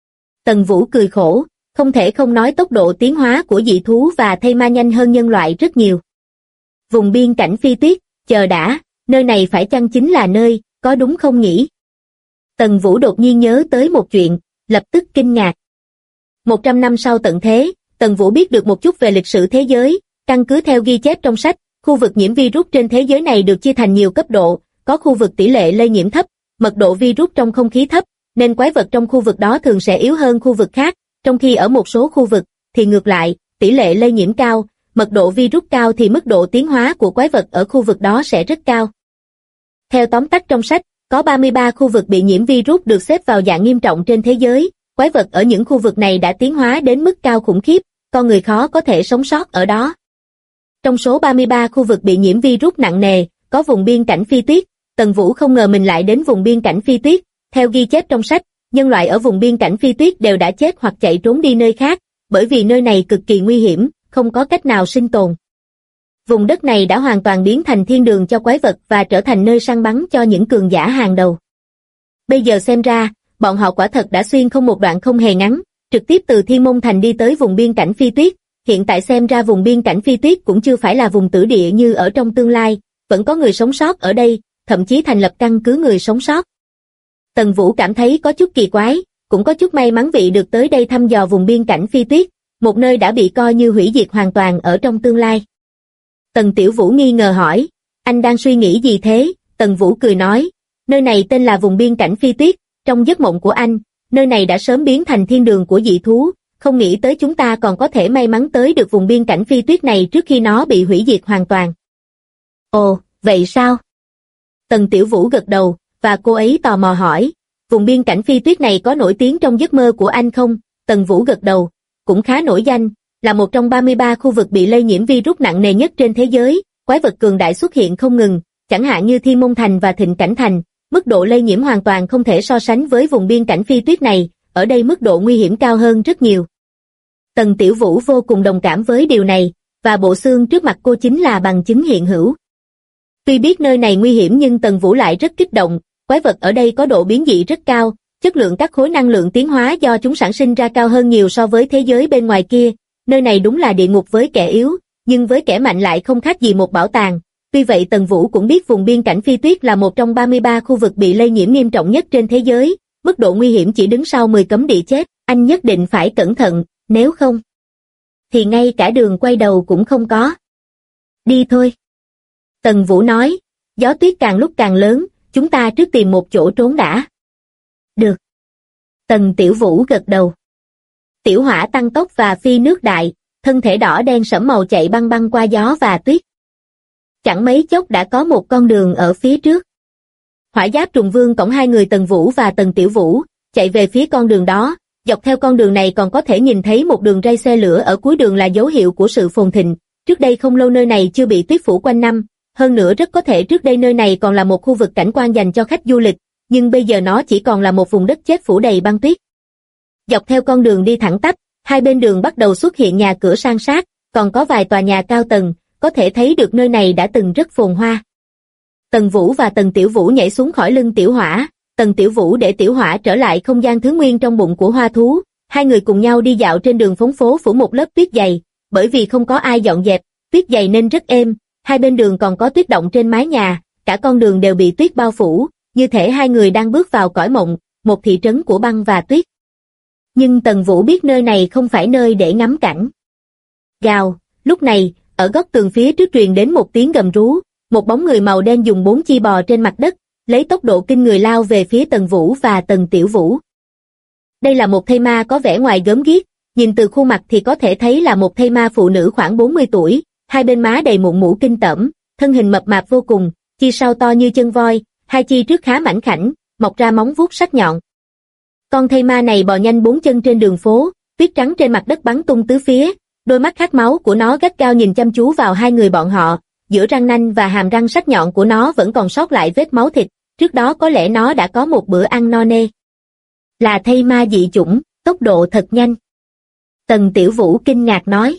Tần Vũ cười khổ, không thể không nói tốc độ tiến hóa của dị thú và thây ma nhanh hơn nhân loại rất nhiều. Vùng biên cảnh phi tuyết, chờ đã, nơi này phải chăng chính là nơi, có đúng không nhỉ? Tần Vũ đột nhiên nhớ tới một chuyện, lập tức kinh ngạc. 100 năm sau tận thế, Tần Vũ biết được một chút về lịch sử thế giới, căn cứ theo ghi chép trong sách, khu vực nhiễm virus trên thế giới này được chia thành nhiều cấp độ, có khu vực tỷ lệ lây nhiễm thấp, mật độ virus trong không khí thấp, nên quái vật trong khu vực đó thường sẽ yếu hơn khu vực khác, trong khi ở một số khu vực, thì ngược lại, tỷ lệ lây nhiễm cao, mật độ virus cao thì mức độ tiến hóa của quái vật ở khu vực đó sẽ rất cao. Theo tóm tắt trong sách, có 33 khu vực bị nhiễm virus được xếp vào dạng nghiêm trọng trên thế giới, quái vật ở những khu vực này đã tiến hóa đến mức cao khủng khiếp, con người khó có thể sống sót ở đó. Trong số 33 khu vực bị nhiễm virus nặng nề, có vùng biên cảnh phi tuyết, Tần Vũ không ngờ mình lại đến vùng biên cảnh phi tuyết, theo ghi chép trong sách, nhân loại ở vùng biên cảnh phi tuyết đều đã chết hoặc chạy trốn đi nơi khác, bởi vì nơi này cực kỳ nguy hiểm, không có cách nào sinh tồn. Vùng đất này đã hoàn toàn biến thành thiên đường cho quái vật và trở thành nơi săn bắn cho những cường giả hàng đầu. Bây giờ xem ra, bọn họ quả thật đã xuyên không một đoạn không hề ngắn, trực tiếp từ Thiên Môn Thành đi tới vùng biên cảnh phi tuyết, hiện tại xem ra vùng biên cảnh phi tuyết cũng chưa phải là vùng tử địa như ở trong tương lai, vẫn có người sống sót ở đây, thậm chí thành lập căn cứ người sống sót. Tần Vũ cảm thấy có chút kỳ quái, cũng có chút may mắn vị được tới đây thăm dò vùng biên cảnh phi tuyết, một nơi đã bị coi như hủy diệt hoàn toàn ở trong tương lai. Tần Tiểu Vũ nghi ngờ hỏi, anh đang suy nghĩ gì thế? Tần Vũ cười nói, nơi này tên là vùng biên cảnh phi tuyết, trong giấc mộng của anh, nơi này đã sớm biến thành thiên đường của dị thú, không nghĩ tới chúng ta còn có thể may mắn tới được vùng biên cảnh phi tuyết này trước khi nó bị hủy diệt hoàn toàn. Ồ, vậy sao? Tần Tiểu Vũ gật đầu, và cô ấy tò mò hỏi, vùng biên cảnh phi tuyết này có nổi tiếng trong giấc mơ của anh không? Tần Vũ gật đầu, cũng khá nổi danh, là một trong 33 khu vực bị lây nhiễm virus nặng nề nhất trên thế giới, quái vật cường đại xuất hiện không ngừng, chẳng hạn như Thiên Môn Thành và Thịnh Cảnh Thành, mức độ lây nhiễm hoàn toàn không thể so sánh với vùng biên cảnh phi tuyết này, ở đây mức độ nguy hiểm cao hơn rất nhiều. Tần Tiểu Vũ vô cùng đồng cảm với điều này, và bộ xương trước mặt cô chính là bằng chứng hiện hữu. Tuy biết nơi này nguy hiểm nhưng Tần Vũ lại rất kích động, quái vật ở đây có độ biến dị rất cao, chất lượng các khối năng lượng tiến hóa do chúng sản sinh ra cao hơn nhiều so với thế giới bên ngoài kia, nơi này đúng là địa ngục với kẻ yếu, nhưng với kẻ mạnh lại không khác gì một bảo tàng. Tuy vậy Tần Vũ cũng biết vùng biên cảnh phi tuyết là một trong 33 khu vực bị lây nhiễm nghiêm trọng nhất trên thế giới, mức độ nguy hiểm chỉ đứng sau 10 cấm địa chết, anh nhất định phải cẩn thận, nếu không thì ngay cả đường quay đầu cũng không có. Đi thôi. Tần Vũ nói, gió tuyết càng lúc càng lớn, chúng ta trước tìm một chỗ trốn đã. Được. Tần Tiểu Vũ gật đầu. Tiểu Hỏa tăng tốc và phi nước đại, thân thể đỏ đen sẫm màu chạy băng băng qua gió và tuyết. Chẳng mấy chốc đã có một con đường ở phía trước. Hỏa Giáp Trùng Vương cõng hai người Tần Vũ và Tần Tiểu Vũ, chạy về phía con đường đó, dọc theo con đường này còn có thể nhìn thấy một đường ray xe lửa ở cuối đường là dấu hiệu của sự phồn thịnh, trước đây không lâu nơi này chưa bị tuyết phủ quanh năm, hơn nữa rất có thể trước đây nơi này còn là một khu vực cảnh quan dành cho khách du lịch, nhưng bây giờ nó chỉ còn là một vùng đất chết phủ đầy băng tuyết. Dọc theo con đường đi thẳng tắp, hai bên đường bắt đầu xuất hiện nhà cửa san sát, còn có vài tòa nhà cao tầng, có thể thấy được nơi này đã từng rất phồn hoa. Tần Vũ và Tần Tiểu Vũ nhảy xuống khỏi lưng Tiểu Hỏa, Tần Tiểu Vũ để Tiểu Hỏa trở lại không gian thứ nguyên trong bụng của hoa thú, hai người cùng nhau đi dạo trên đường phố phủ một lớp tuyết dày, bởi vì không có ai dọn dẹp, tuyết dày nên rất êm, hai bên đường còn có tuyết động trên mái nhà, cả con đường đều bị tuyết bao phủ, như thể hai người đang bước vào cõi mộng, một thị trấn của băng và tuyết. Nhưng Tần Vũ biết nơi này không phải nơi để ngắm cảnh. Gào, lúc này, ở góc tường phía trước truyền đến một tiếng gầm rú, một bóng người màu đen dùng 4 chi bò trên mặt đất, lấy tốc độ kinh người lao về phía Tần Vũ và Tần Tiểu Vũ. Đây là một thây ma có vẻ ngoài gớm ghiếc, nhìn từ khuôn mặt thì có thể thấy là một thây ma phụ nữ khoảng 40 tuổi, hai bên má đầy mụn mũ kinh tởm, thân hình mập mạp vô cùng, chi sau to như chân voi, hai chi trước khá mảnh khảnh, mọc ra móng vuốt sắc nhọn. Con thây ma này bò nhanh 4 chân trên đường phố, tuyết trắng trên mặt đất bắn tung tứ phía, đôi mắt khát máu của nó gắt gao nhìn chăm chú vào hai người bọn họ, giữa răng nanh và hàm răng sắc nhọn của nó vẫn còn sót lại vết máu thịt, trước đó có lẽ nó đã có một bữa ăn no nê. Là thây ma dị chủng, tốc độ thật nhanh. Tần Tiểu Vũ kinh ngạc nói.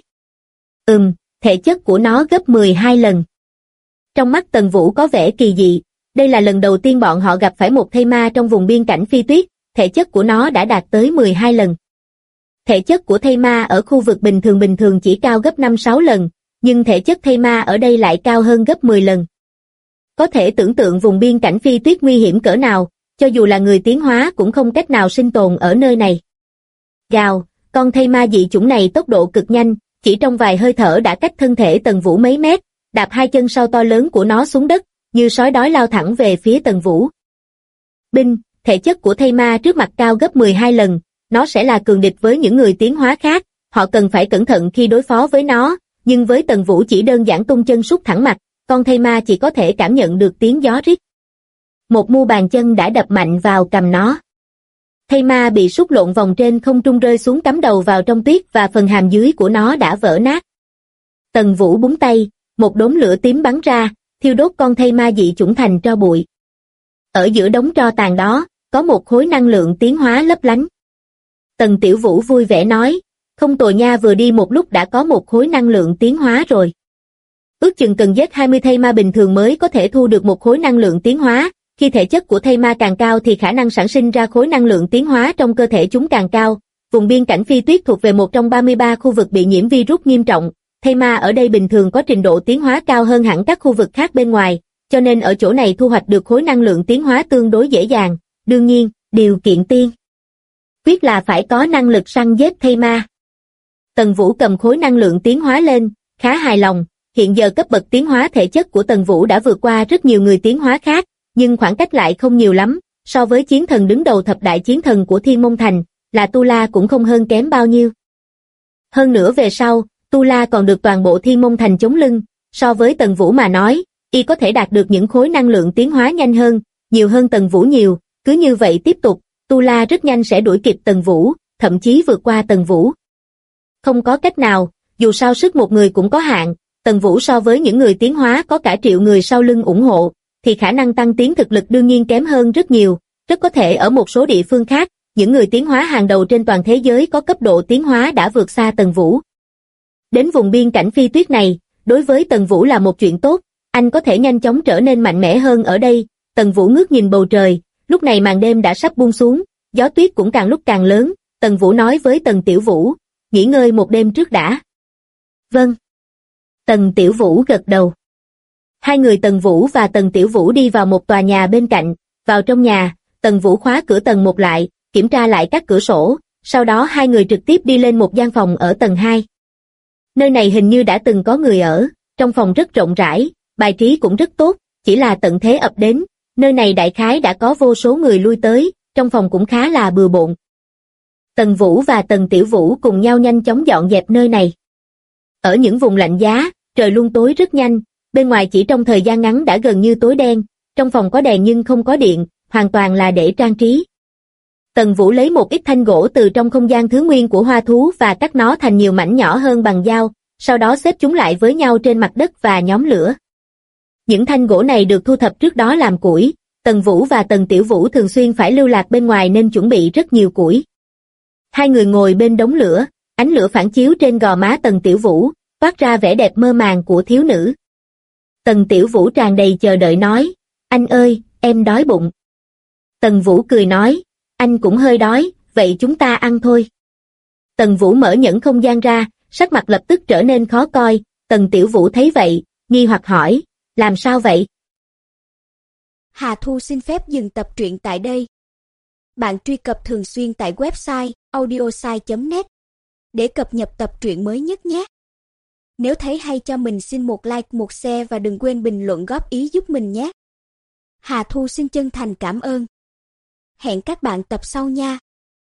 Thể chất của nó gấp 12 lần. Trong mắt Tần Vũ có vẻ kỳ dị, đây là lần đầu tiên bọn họ gặp phải một thây ma trong vùng biên cảnh phi tuyết, thể chất của nó đã đạt tới 12 lần. Thể chất của thây ma ở khu vực bình thường chỉ cao gấp 5-6 lần, nhưng thể chất thây ma ở đây lại cao hơn gấp 10 lần. Có thể tưởng tượng vùng biên cảnh phi tuyết nguy hiểm cỡ nào, cho dù là người tiến hóa cũng không cách nào sinh tồn ở nơi này. Gào, con thây ma dị chủng này tốc độ cực nhanh, chỉ trong vài hơi thở đã cách thân thể Tần Vũ mấy mét, đạp hai chân sau to lớn của nó xuống đất, như sói đói lao thẳng về phía Tần Vũ. Binh, thể chất của thây ma trước mặt cao gấp 12 lần, nó sẽ là cường địch với những người tiến hóa khác, họ cần phải cẩn thận khi đối phó với nó, nhưng với Tần Vũ chỉ đơn giản tung chân sút thẳng mặt, con thây ma chỉ có thể cảm nhận được tiếng gió rít. Một mu bàn chân đã đập mạnh vào cằm nó. Thây ma bị sút lộn vòng trên không trung rơi xuống cắm đầu vào trong tuyết và phần hàm dưới của nó đã vỡ nát. Tần Vũ búng tay, một đốm lửa tím bắn ra, thiêu đốt con thây ma dị chủng thành tro bụi. Ở giữa đống tro tàn đó, có một khối năng lượng tiến hóa lấp lánh. Tần Tiểu Vũ vui vẻ nói, không tồi nha, vừa đi một lúc đã có một khối năng lượng tiến hóa rồi. Ước chừng cần giết 20 thây ma bình thường mới có thể thu được một khối năng lượng tiến hóa, khi thể chất của thây ma càng cao thì khả năng sản sinh ra khối năng lượng tiến hóa trong cơ thể chúng càng cao. Vùng biên cảnh phi tuyết thuộc về một trong 33 khu vực bị nhiễm virus nghiêm trọng, thây ma ở đây bình thường có trình độ tiến hóa cao hơn hẳn các khu vực khác bên ngoài, cho nên ở chỗ này thu hoạch được khối năng lượng tiến hóa tương đối dễ dàng, đương nhiên, điều kiện tiên quyết là phải có năng lực săn giết thây ma. Tần Vũ cầm khối năng lượng tiến hóa lên, khá hài lòng, hiện giờ cấp bậc tiến hóa thể chất của Tần Vũ đã vượt qua rất nhiều người tiến hóa khác, nhưng khoảng cách lại không nhiều lắm, so với chiến thần đứng đầu thập đại chiến thần của Thiên Môn Thành, là Tu La cũng không hơn kém bao nhiêu. Hơn nữa về sau, Tu La còn được toàn bộ Thiên Môn Thành chống lưng, so với Tần Vũ mà nói, y có thể đạt được những khối năng lượng tiến hóa nhanh hơn, nhiều hơn Tần Vũ nhiều, cứ như vậy tiếp tục, Tu La rất nhanh sẽ đuổi kịp Tần Vũ, thậm chí vượt qua Tần Vũ. Không có cách nào, dù sao sức một người cũng có hạn, Tần Vũ so với những người tiến hóa có cả triệu người sau lưng ủng hộ, thì khả năng tăng tiến thực lực đương nhiên kém hơn rất nhiều, rất có thể ở một số địa phương khác, những người tiến hóa hàng đầu trên toàn thế giới có cấp độ tiến hóa đã vượt xa Tần Vũ. Đến vùng biên cảnh phi tuyết này, đối với Tần Vũ là một chuyện tốt, anh có thể nhanh chóng trở nên mạnh mẽ hơn ở đây. Tần Vũ ngước nhìn bầu trời, lúc này màn đêm đã sắp buông xuống, gió tuyết cũng càng lúc càng lớn, Tần Vũ nói với Tần Tiểu Vũ, nghỉ ngơi một đêm trước đã. Vâng. Tần Tiểu Vũ gật đầu. Hai người Tần Vũ và Tần Tiểu Vũ đi vào một tòa nhà bên cạnh, vào trong nhà, Tần Vũ khóa cửa tầng 1 lại, kiểm tra lại các cửa sổ, sau đó hai người trực tiếp đi lên một gian phòng ở tầng 2. Nơi này hình như đã từng có người ở, trong phòng rất rộng rãi, bài trí cũng rất tốt, chỉ là tận thế ập đến, nơi này đại khái đã có vô số người lui tới, trong phòng cũng khá là bừa bộn. Tần Vũ và Tần Tiểu Vũ cùng nhau nhanh chóng dọn dẹp nơi này. Ở những vùng lạnh giá, trời luôn tối rất nhanh, bên ngoài chỉ trong thời gian ngắn đã gần như tối đen, trong phòng có đèn nhưng không có điện, hoàn toàn là để trang trí. Tần Vũ lấy một ít thanh gỗ từ trong không gian thứ nguyên của hoa thú và cắt nó thành nhiều mảnh nhỏ hơn bằng dao, sau đó xếp chúng lại với nhau trên mặt đất và nhóm lửa. Những thanh gỗ này được thu thập trước đó làm củi, Tần Vũ và Tần Tiểu Vũ thường xuyên phải lưu lạc bên ngoài nên chuẩn bị rất nhiều củi. Hai người ngồi bên đống lửa, ánh lửa phản chiếu trên gò má Tần Tiểu Vũ, toát ra vẻ đẹp mơ màng của thiếu nữ. Tần Tiểu Vũ tràn đầy chờ đợi nói, anh ơi, em đói bụng. Tần Vũ cười nói, anh cũng hơi đói, vậy chúng ta ăn thôi. Tần Vũ mở nhẫn không gian ra, sắc mặt lập tức trở nên khó coi, Tần Tiểu Vũ thấy vậy, nghi hoặc hỏi, làm sao vậy? Hà Thu xin phép dừng tập truyện tại đây. Bạn truy cập thường xuyên tại website audiosai.net để cập nhật tập truyện mới nhất nhé. Nếu thấy hay cho mình xin một like, một share và đừng quên bình luận góp ý giúp mình nhé. Hà Thu xin chân thành cảm ơn. Hẹn các bạn tập sau nha.